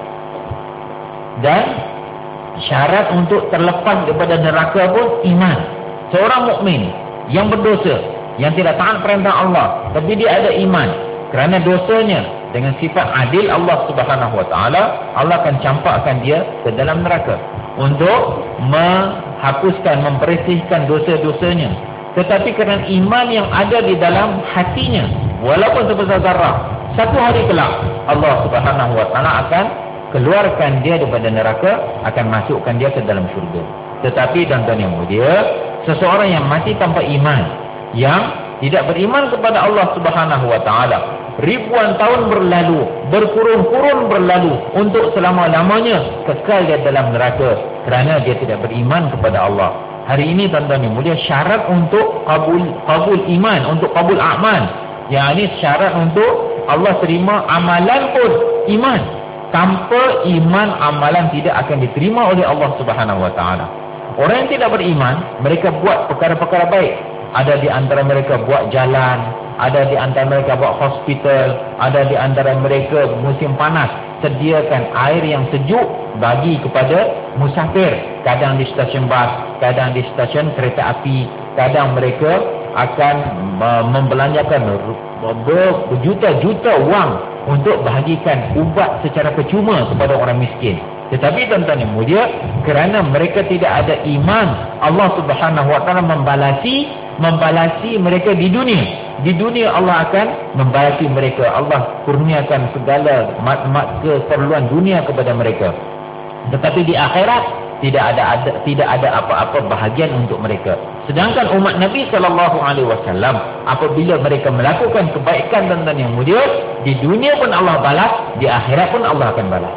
Dan syarat untuk terlepas daripada neraka pun iman. Seorang mukmin yang berdosa, yang tidak taat perintah Allah, tapi dia ada iman, kerana dosanya dengan sifat adil Allah Subhanahu Wa Taala, Allah akan campakkan dia ke dalam neraka untuk menghapuskan, membersihkan dosa-dosanya. Tetapi kerana iman yang ada di dalam hatinya, walaupun sebesar zarah, satu hari kelak Allah Subhanahu Wa Taala akan keluarkan dia daripada neraka, akan masukkan dia ke dalam syurga. Tetapi tuan-tuan yang mulia, seseorang yang mati tanpa iman, yang tidak beriman kepada Allah Subhanahu Wa Taala, ribuan tahun berlalu, berkurun-kurun berlalu, untuk selama-lamanya kekal dia dalam neraka kerana dia tidak beriman kepada Allah. Hari ini tuan-tuan yang mulia, syarat untuk kabul iman, untuk kabul amal, yang ini syarat untuk Allah terima amalan pun iman. Tanpa iman, amalan tidak akan diterima oleh Allah Subhanahu Wa Taala. Orang yang tidak beriman, mereka buat perkara-perkara baik. Ada di antara mereka buat jalan, ada di antara mereka buat hospital, ada di antara mereka musim panas sediakan air yang sejuk bagi kepada musafir. Kadang di stesen bas, kadang di stesen kereta api, kadang mereka akan membelanjakan berjuta-juta wang untuk bahagikan ubat secara percuma kepada orang miskin. Tetapi tuan-tuan yang mulia, kerana mereka tidak ada iman, Allah Subhanahu Wa Taala membalasi mereka di dunia. Di dunia Allah akan membalasi mereka. Allah kurniakan segala keperluan dunia kepada mereka. Tetapi di akhirat tidak ada apa-apa bahagian untuk mereka. Sedangkan umat Nabi SAW, apabila mereka melakukan kebaikan tuan-tuan yang mulia, di dunia pun Allah balas, di akhirat pun Allah akan balas.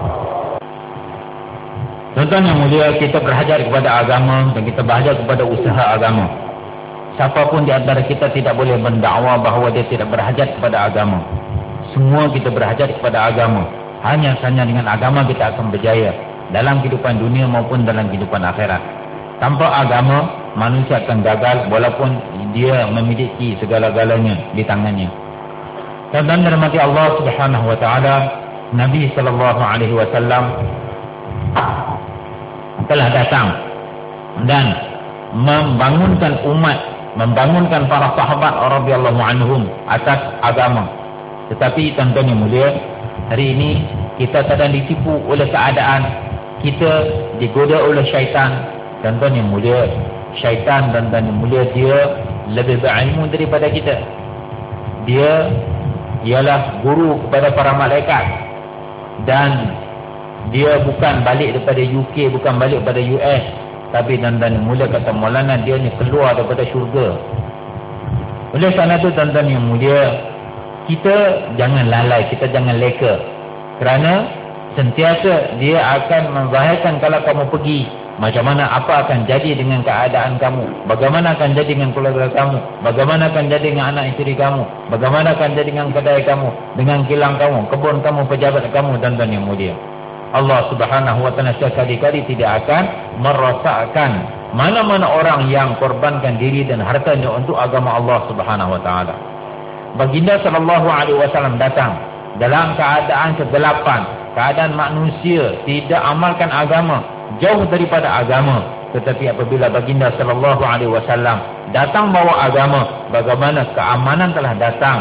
Tuan-tuan yang mulia, kita berhajat kepada agama dan kita berhajat kepada usaha agama. Siapapun di antara kita tidak boleh mendakwa bahawa dia tidak berhajat kepada agama. Semua kita berhajat kepada agama. Hanya dengan agama kita akan berjaya dalam kehidupan dunia maupun dalam kehidupan akhirat. Tanpa agama, manusia akan gagal walaupun dia memiliki segala-galanya di tangannya. Dan dirahmati Allah Subhanahu Wa Taala, Nabi sallallahu alaihi wasallam telah datang dan membangunkan umat, membangunkan para sahabat radhiyallahu anhum atas agama. Tetapi tuan-tuan yang mulia, hari ini kita sedang ditipu oleh keadaan, kita digoda oleh syaitan. Tuan-tuan yang mulia, syaitan tuan-tuan yang mulia, dia lebih berilmu daripada kita. Dia ialah guru kepada para malaikat, dan dia bukan balik daripada UK, bukan balik daripada US. Tapi tuan-tuan yang mulia, kata Maulana, dia ni keluar daripada syurga. Oleh kerana itu tuan-tuan yang mulia, kita jangan lalai, kita jangan leka. Kerana sentiasa dia akan menzahirkan kalau kamu pergi, macam mana, apa akan jadi dengan keadaan kamu, bagaimana akan jadi dengan keluarga kamu, bagaimana akan jadi dengan anak isteri kamu, bagaimana akan jadi dengan kedai kamu, dengan kilang kamu, kebun kamu, pejabat kamu. Tuan-tuan yang mulia, Allah Subhanahu Wa Taala sekali-kali tidak akan merosakkan mana-mana orang yang korbankan diri dan hartanya untuk agama Allah Subhanahu Wa Taala. Baginda sallallahu alaihi wasallam datang dalam keadaan kegelapan, keadaan manusia tidak amalkan agama, jauh daripada agama. Tetapi apabila baginda sallallahu alaihi wasallam datang bawa agama, bagaimana keamanan telah datang,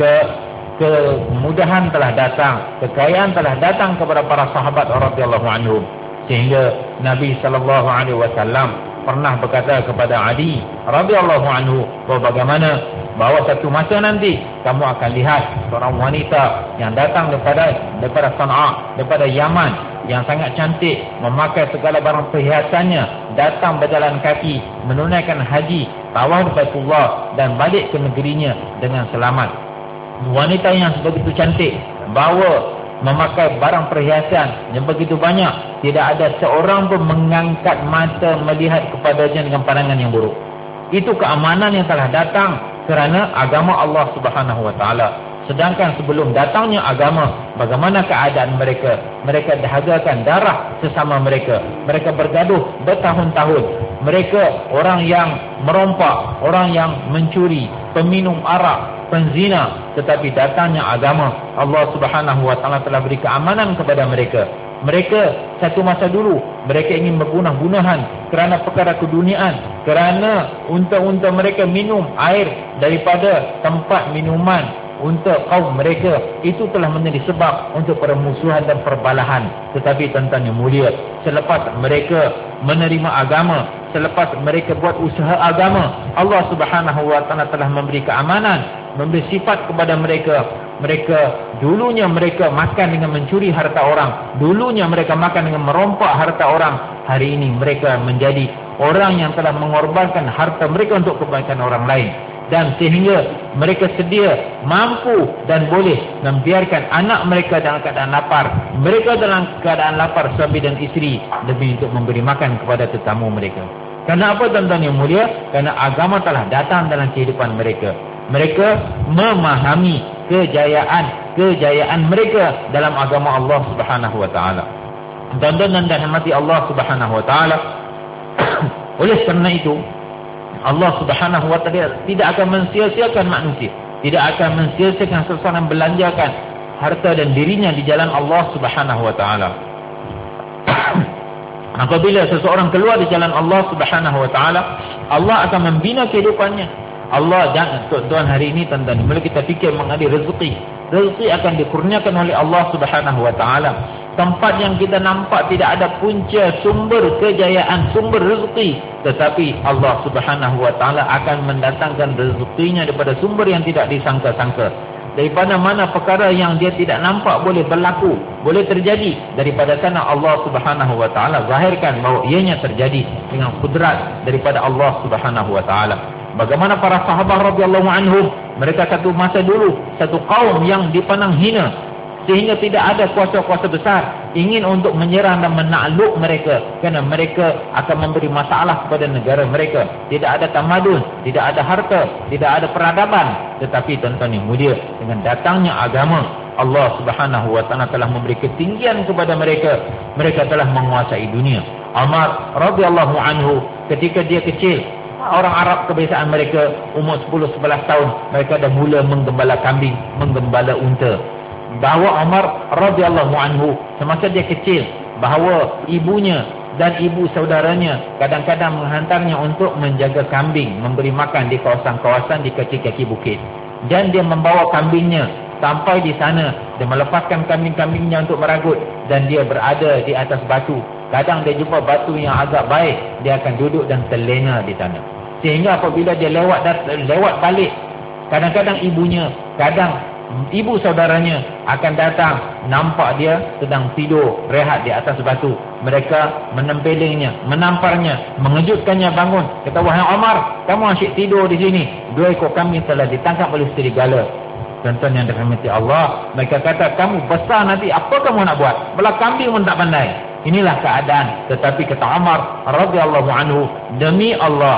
kemudahan telah datang, kekayaan telah datang kepada para sahabat radhiyallahu anhum. Sehingga Nabi sallallahu alaihi wasallam pernah berkata kepada Ali radhiyallahu anhu bahawa bagaimana, bahawa satu masa nanti kamu akan lihat seorang wanita yang datang daripada Sana'a, daripada Yaman, yang sangat cantik, memakai segala barang perhiasannya, datang berjalan kaki, menunaikan haji, tawaf Baitullah dan balik ke negerinya dengan selamat. Wanita yang begitu cantik, bawa memakai barang perhiasan yang begitu banyak, tidak ada seorang pun mengangkat mata melihat kepadanya dengan pandangan yang buruk. Itu keamanan yang telah datang kerana agama Allah Subhanahu Wa Taala. Sedangkan sebelum datangnya agama, bagaimana keadaan mereka? Mereka dahagakan darah sesama mereka. Mereka bergaduh bertahun-tahun. Mereka orang yang merompak, orang yang mencuri, peminum arak, penzina. Tetapi datangnya agama, Allah Subhanahu wa taala telah beri keamanan kepada mereka. Mereka satu masa dulu mereka ingin bergunah-gunahan kerana perkara keduniaan, kerana unta-unta mereka minum air daripada tempat minuman unta kaum mereka. Itu telah menjadi sebab untuk permusuhan dan perbalahan. Tetapi tuan-tuan yang mulia, selepas mereka menerima agama, selepas mereka buat usaha agama, Allah Subhanahu wa taala telah memberi keamanan, memberi sifat kepada mereka. Mereka dulunya mereka makan dengan mencuri harta orang, dulunya mereka makan dengan merompak harta orang. Hari ini mereka menjadi orang yang telah mengorbankan harta mereka untuk kebaikan orang lain, dan sehingga mereka sedia, mampu dan boleh membiarkan anak mereka dalam keadaan lapar. Mereka dalam keadaan lapar, suami dan isteri, demi untuk memberi makan kepada tetamu mereka. Karena apa tuan-tuan yang mulia? Karena agama telah datang dalam kehidupan mereka. Mereka memahami kejayaan mereka dalam agama Allah Subhanahu wa taala. Tuan-tuan dan dirahmati Allah Subhanahu wa taala. Oleh kerana itu, Allah Subhanahu wa taala tidak akan mensia-siakan manusia, tidak akan mensia-siakan seseorang belanjakan harta dan dirinya di jalan Allah Subhanahu wa taala. Apabila seseorang keluar di jalan Allah Subhanahu wa taala, Allah akan membina kehidupannya. Allah, dan tuan-tuan hari ini tuan-tuan, bila kita fikir mengenai rezeki, rezeki akan dikurniakan oleh Allah Subhanahu wa taala. Tempat yang kita nampak tidak ada punca sumber kejayaan, sumber rezeki, tetapi Allah Subhanahu wa taala akan mendatangkan rezekinya daripada sumber yang tidak disangka-sangka. Daripada mana perkara yang dia tidak nampak boleh berlaku, boleh terjadi, daripada sana Allah Subhanahu wa taala zahirkan bahawa ianya terjadi dengan kudrat daripada Allah Subhanahu wa taala. Bagaimana para sahabat radhiyallahu anhum, mereka satu masa dulu satu kaum yang dipandang hina, sehingga tidak ada kuasa-kuasa besar ingin untuk menyerang dan menakluk mereka, kerana mereka akan memberi masalah kepada negara mereka. Tidak ada tamadun, tidak ada harta, tidak ada peradaban. Tetapi tuan-tuan yang mulia, dengan datangnya agama, Allah Subhanahu wa taala telah memberi ketinggian kepada mereka. Mereka telah menguasai dunia. Umar radhiyallahu anhu, ketika dia kecil, orang Arab kebiasaan mereka umur 10-11 tahun mereka dah mula menggembala kambing, menggembala unta. Bahawa Umar radhiyallahu anhu semasa dia kecil, bahawa ibunya dan ibu saudaranya kadang-kadang menghantarnya untuk menjaga kambing, memberi makan di kawasan-kawasan di kaki-kaki bukit. Dan dia membawa kambingnya sampai di sana, dia melepaskan kambing-kambingnya untuk meragut, dan dia berada di atas batu. Kadang dia jumpa batu yang agak baik, dia akan duduk dan terlena di sana. Sehingga apabila dia lewat balik, kadang-kadang ibunya, kadang ibu saudaranya akan datang, nampak dia sedang tidur rehat di atas batu. Mereka menempelengnya, menamparnya, mengejutkannya bangun. Kata, wahai Umar, kamu asyik tidur di sini. 2 ekor kambing telah ditangkap oleh serigala. Tuan-tuan yang dirahmati Allah, mereka kata, kamu besar nanti apa kamu nak buat? Belah kambing pun tak pandai. Inilah keadaan. Tetapi kata Umar radhiyallahu anhu, demi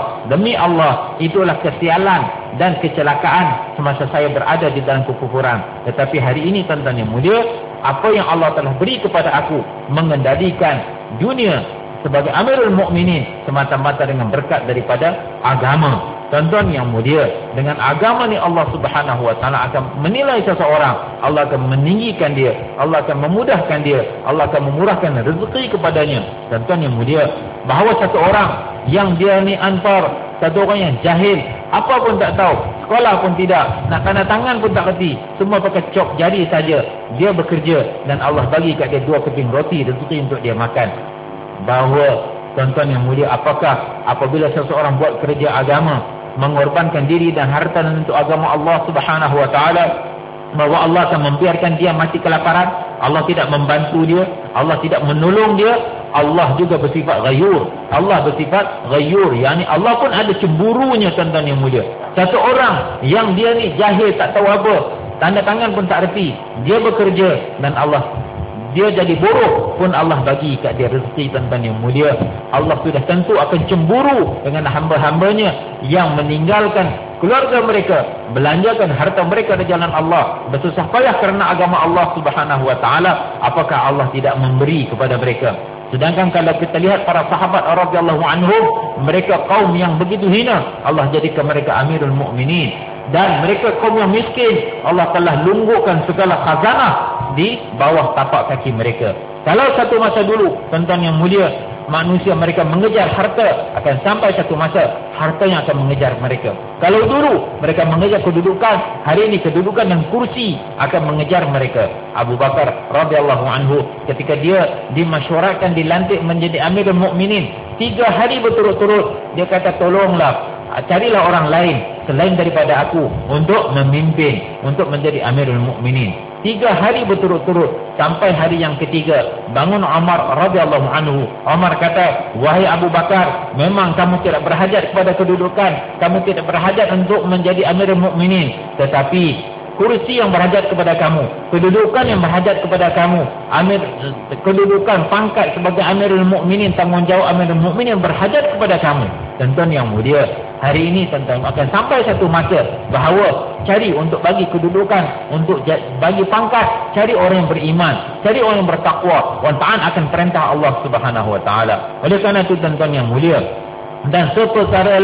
Allah, itulah kesialan dan kecelakaan semasa saya berada di dalam kekufuran. Tetapi hari ini tuan-tuan yang mulia, apa yang Allah telah beri kepada aku, mengendalikan dunia sebagai Amirul Mukminin, semata-mata dengan berkat daripada agama. Tuan-tuan yang mulia, dengan agama ni Allah Subhanahu wa taala akan menilai seseorang, Allah akan meninggikan dia, Allah akan memudahkan dia, Allah akan memurahkan rezeki kepadanya. Tuan-tuan yang mulia, bahawa satu orang yang dia ni antar, satu orang yang jahil, apa pun tak tahu, sekolah pun tidak, nak tanda tangan pun tak kerti, semua pakai cop jari saja, dia bekerja dan Allah bagi kat dia 2 keping roti rezeki untuk dia makan. Bahawa tuan-tuan yang mulia, apakah apabila seseorang buat kerja agama, mengorbankan diri dan harta untuk agama Allah Subhanahu wa taala, bahawa Allah akan membiarkan dia mati kelaparan? Allah tidak membantu dia, Allah tidak menolong dia. Allah juga bersifat ghayur. Allah bersifat ghayur, yakni Allah pun ada cemburunya tuan-tuan yang mulia. Satu orang yang dia ni jahil, tak tahu apa, tanda tangan pun tak reti, dia bekerja dan dia jadi buruk pun Allah bagi kat dia rezeki tuan-tuan yang mulia. Allah sudah tentu akan cemburu dengan hamba-hambanya yang meninggalkan keluarga mereka, belanjakan harta mereka di jalan Allah, bersusah payah kerana agama Allah Subhanahu wa taala, apakah Allah tidak memberi kepada mereka? Sedangkan kalau kita lihat para sahabat radhiyallahu anhum, mereka kaum yang begitu hina, Allah jadikan mereka amirul mukminin. Dan mereka kaum yang miskin, Allah telah lunggukkan segala khazanah di bawah tapak kaki mereka. Kalau satu masa dulu, tuan-tuan yang mulia, manusia mereka mengejar harta, akan sampai satu masa hartanya akan mengejar mereka. Kalau dulu mereka mengejar kedudukan, hari ini kedudukan dan kursi akan mengejar mereka. Abu Bakar radhiyallahu anhu, ketika dia dimasyuratkan, dilantik menjadi Amirul Mukminin, 3 hari berturut-turut dia kata, tolonglah, carilah orang lain selain daripada aku untuk memimpin, untuk menjadi Amirul Mukminin. 3 hari berturut-turut, sampai hari yang ketiga bangun Umar radhiyallahu anhu. Umar kata, wahai Abu Bakar, memang kamu tidak berhajat kepada kedudukan, kamu tidak berhajat untuk menjadi Amirul Mukminin, tetapi kursi yang berhajat kepada kamu, kedudukan yang berhajat kepada kamu, kedudukan pangkat sebagai Amirul Mukminin, tanggungjawab Amirul Mukminin berhajat kepada kamu. Tuan-tuan yang mulia, hari ini tuan-tuan akan sampai satu masa bahawa cari untuk bagi kedudukan, untuk bagi pangkat, cari orang yang beriman, cari orang yang bertakwa, wa ta'an akan perintah Allah Subhanahu wa taala. Oleh kerana itu tuan-tuan yang mulia, dan seperkara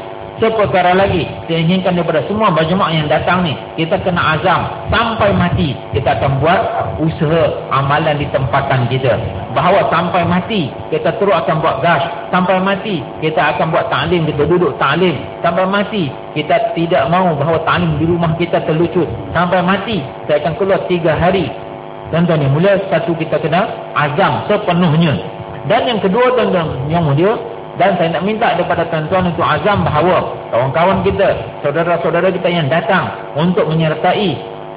lagi saya inginkan daripada semua berjemaah yang datang ni, kita kena azam sampai mati kita akan buat usaha amalan di tempatan kita, bahawa sampai mati kita terus akan buat gas, sampai mati kita akan buat ta'lim, kita duduk ta'lim, sampai mati kita tidak mahu bahawa ta'lim di rumah kita terlucut, sampai mati saya akan keluar 3 hari. Tuan-tuan yang mulia, satu, kita kena azam sepenuhnya. Dan yang kedua tuan-tuan yang mulia, dan saya nak minta daripada tuan-tuan untuk azam bahawa kawan-kawan kita, saudara-saudara kita yang datang untuk menyertai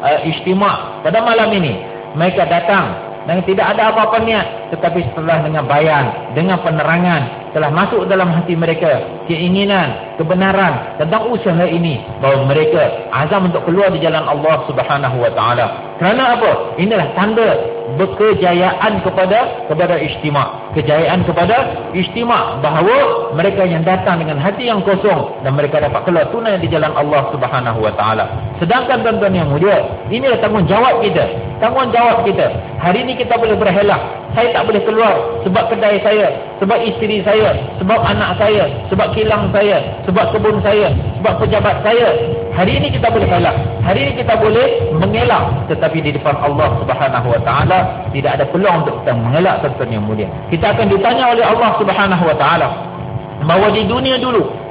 istimewa pada malam ini, mereka datang dan tidak ada apa-apa niat, tetapi setelah dengan bayan, dengan penerangan, telah masuk dalam hati mereka keinginan, kebenaran tentang usaha ini, bahawa mereka azam untuk keluar di jalan Allah Subhanahu wa taala. Kerana apa? Inilah tanda berkejayaan kepada istimewa, kejayaan kepada istimewa, bahawa mereka yang datang dengan hati yang kosong dan mereka dapat keluar tunai di jalan Allah Subhanahu wa taala. Sedangkan tuan-tuan yang mulia, inilah tanggungjawab kita. Tanggungjawab kita. Hari ini kita boleh berhelak, saya tak boleh keluar sebab kedai saya, sebab isteri saya, sebab anak saya, sebab kilang saya, sebab kebun saya, sebab pejabat saya. Hari ini kita boleh helak, hari ini kita boleh mengelak, tetapi di depan Allah Subhanahu wa taala tidak ada peluang untuk kita mengelak, tuan-tuan yang mulia. Kita akan ditanya oleh Allah Subhanahu wa taala bahawa di dunia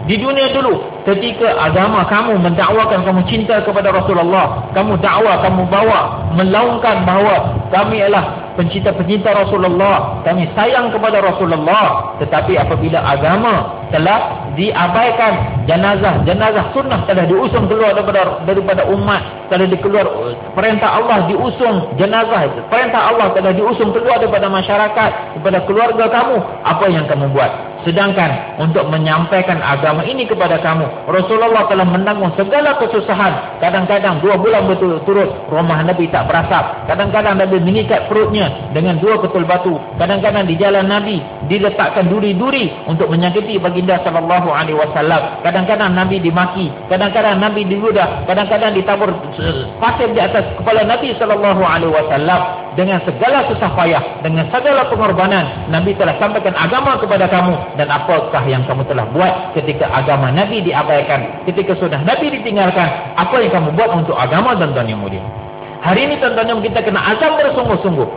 dulu ketika agama kamu mendakwakan kamu cinta kepada Rasulullah, kamu dakwah, kamu bawa melaungkan bahawa kami adalah pencinta-pencinta Rasulullah, kami sayang kepada Rasulullah, tetapi apabila agama telah diabaikan, jenazah sunnah telah diusung keluar daripada umat, telah dikeluar perintah Allah diusung jenazah, perintah Allah telah diusung keluar daripada masyarakat, daripada keluarga kamu, apa yang kamu buat? Sedangkan untuk menyampaikan agama ini kepada kamu, Rasulullah telah menanggung segala kesusahan. Kadang-kadang 2 bulan berturut-turut rumah Nabi tak berasap, kadang-kadang Nabi mengikat perutnya dengan 2 ketul batu, kadang-kadang di jalan Nabi diletakkan duri-duri untuk menyakiti baginda sallallahu alaihi wasallam, kadang-kadang Nabi dimaki, kadang-kadang Nabi diludah, kadang-kadang ditabur pasir di atas kepala Nabi sallallahu alaihi wasallam. Dengan segala susah payah, dengan segala pengorbanan, Nabi telah sampaikan agama kepada kamu. Dan apakah yang kamu telah buat ketika agama Nabi diabaikan, ketika sudah Nabi ditinggalkan? Apa yang kamu buat untuk agama, tuan-tuan yang mulia? Hari ini tuan-tuan yang kita kena azam bersungguh-sungguh,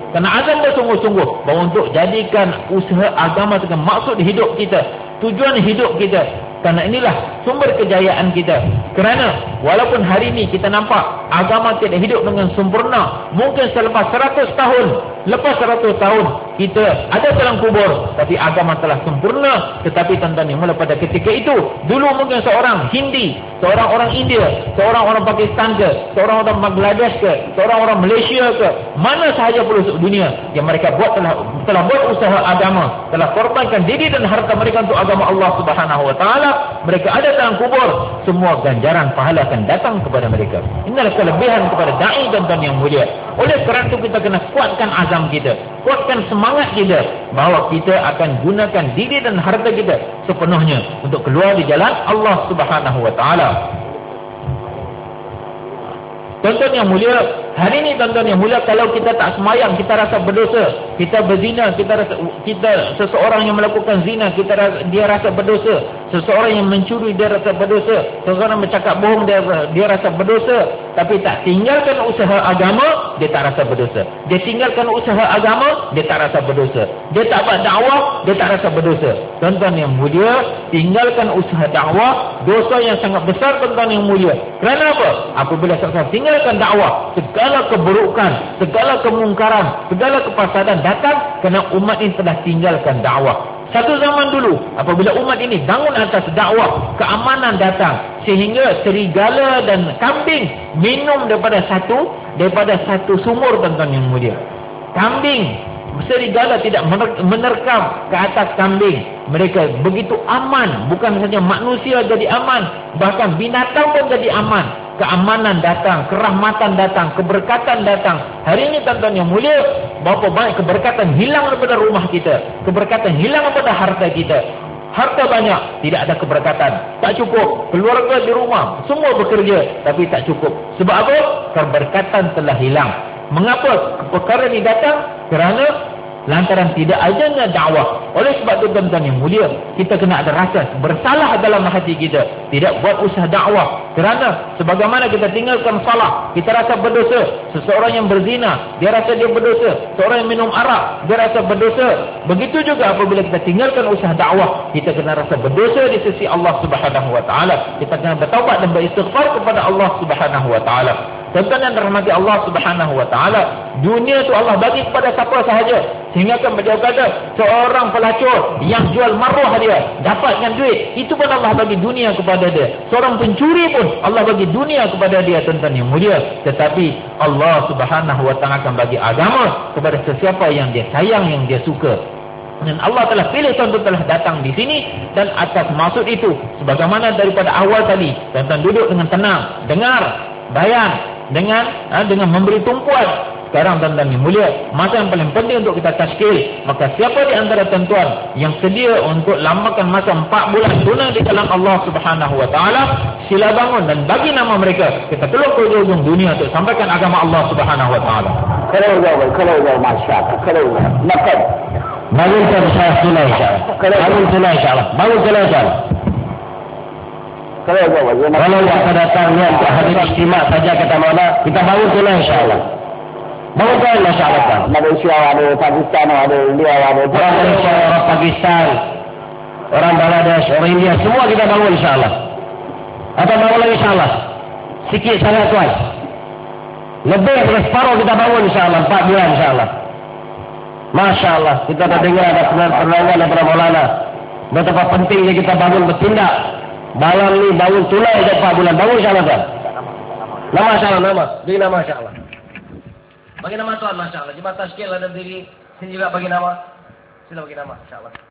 bahawa untuk jadikan usaha agama dengan maksud hidup kita, tujuan hidup kita. Kerana inilah sumber kejayaan kita. Kerana walaupun hari ini kita nampak agama tidak hidup dengan sempurna, mungkin selepas 100 tahun, lepas 100 tahun kita ada dalam kubur, tapi agama telah sempurna. Tetapi tuan-tuan yang mulia, pada ketika itu dulu mungkin seorang Hindi, seorang orang India, seorang orang Pakistan ke, seorang orang Bangladesh ke, seorang orang Malaysia ke, mana sahaja pelosok dunia yang mereka buat telah buat usaha agama, telah korbankan diri dan harta mereka untuk agama Allah Subhanahu wa taala, mereka ada dalam kubur, semua ganjaran pahala akan datang kepada mereka. Inilah kelebihan kepada dai dan tuan yang mulia. Oleh kerana itu kita kena kuatkan azam kita, kuatkan semangat kita, bahawa kita akan gunakan diri dan harta kita sepenuhnya untuk keluar di jalan Allah Subhanahu wa taala. Tuan-tuan yang mulia, hari ini tuan-tuan yang mulia, kalau kita tak semayang, kita rasa berdosa. Kita berzina, seseorang yang melakukan zina, dia rasa berdosa. Seseorang yang mencuri, dia rasa berdosa. Seseorang yang bercakap bohong, dia rasa berdosa. Tapi tak tinggalkan usaha agama, dia tak rasa berdosa. Dia tinggalkan usaha agama, dia tak rasa berdosa. Dia tak buat dakwah, dia tak rasa berdosa. Tuan-tuan yang mulia, tinggalkan usaha dakwah, dosa yang sangat besar tuan-tuan yang mulia. Kerana apa? Apabila seseorang tinggalkan dakwah, segala keburukan, segala kemungkaran, segala kefasadan datang kerana umat ini telah tinggalkan dakwah. Satu zaman dulu, apabila umat ini bangun atas dakwah, keamanan datang, sehingga serigala dan kambing minum daripada satu sumur tuan-tuan yang mulia. Kambing, serigala tidak menerkam ke atas kambing. Mereka begitu aman. Bukan saja manusia jadi aman, bahkan binatang pun jadi aman. Keamanan datang, kerahmatan datang, keberkatan datang. Hari ini tuan-tuan yang mulia, berapa banyak keberkatan hilang daripada rumah kita, keberkatan hilang daripada harta kita. Harta banyak, tidak ada keberkatan, tak cukup. Keluarga di rumah, semua bekerja, tapi tak cukup. Sebab apa? Keberkatan telah hilang. Mengapa perkara ini datang? Kerana lantaran tidak adanya dakwah. Oleh sebab itu tuan-tuan yang mulia, kita kena ada rasa bersalah dalam hati kita, tidak buat usaha dakwah. Kerana sebagaimana kita tinggalkan salah, kita rasa berdosa. Seseorang yang berzina, dia rasa dia berdosa. Seorang yang minum arak, dia rasa berdosa. Begitu juga apabila kita tinggalkan usaha dakwah, kita kena rasa berdosa di sisi Allah Subhanahu wa taala. Kita kena bertaubat dan beristighfar kepada Allah Subhanahu wa taala. Tuan-tuan yang dirahmati Allah Subhanahu wa taala, dunia itu Allah bagi kepada siapa sahaja. Sehingga kan beliau kata, seorang pelacur yang jual maruah dia dapatkan duit, itu pun Allah bagi dunia kepada dia. Seorang pencuri pun Allah bagi dunia kepada dia, tuan-tuan yang mulia. Tetapi Allah Subhanahu wa taala akan bagi agama kepada sesiapa yang dia sayang, yang dia suka. Dan Allah telah pilih tuan-tuan telah datang di sini, dan atas maksud itu, sebagaimana daripada awal tadi, tuan-tuan duduk dengan tenang, dengar, bayan, dengan memberi tumpuan. Sekarang tuan-tuan yang mulia, masa yang paling penting untuk kita tashkil. Maka siapa di antara tuan-tuan yang sedia untuk lamakan masa 4 bulan tunai di dalam Allah Subhanahu wa taala, sila bangun dan bagi nama mereka. Kita keluar ke ujung dunia untuk sampaikan agama Allah Subhanahu wa taala. Kalau masyarakat, kalau makan. Bangun saya tunai insya-Allah. Bangun tunai insya-Allah. Bangun tunai insya-Allah. Kalau kita datangnya hadir istimewa saja kata mana, kita bangun tunai insya-Allah. Bangun tunai masya-Allah. Malaysia ada, Pakistan ada, India ada. Orang Malaysia, orang Pakistan, orang Bangladesh, orang India, semua kita bangun insya-Allah. Atau bangun lagi insya-Allah. Sikit sangat tuan. Lebih dari separuh kita bangun insya-Allah, 4 bulan insya-Allah. Masya Allah, kita dah dengar ada penerangan daripada Maulana betapa pentingnya kita bangun bertindak. Malam ni bangun tunai dah 4 bulan. Bangun insya-Allah tuan. Nama insya-Allah, nama. Bagi nama insya-Allah. Bagi nama tuan masya-Allah. Jemaah tashkil ada diri sini juga bagi nama. Sila bagi nama insya-Allah.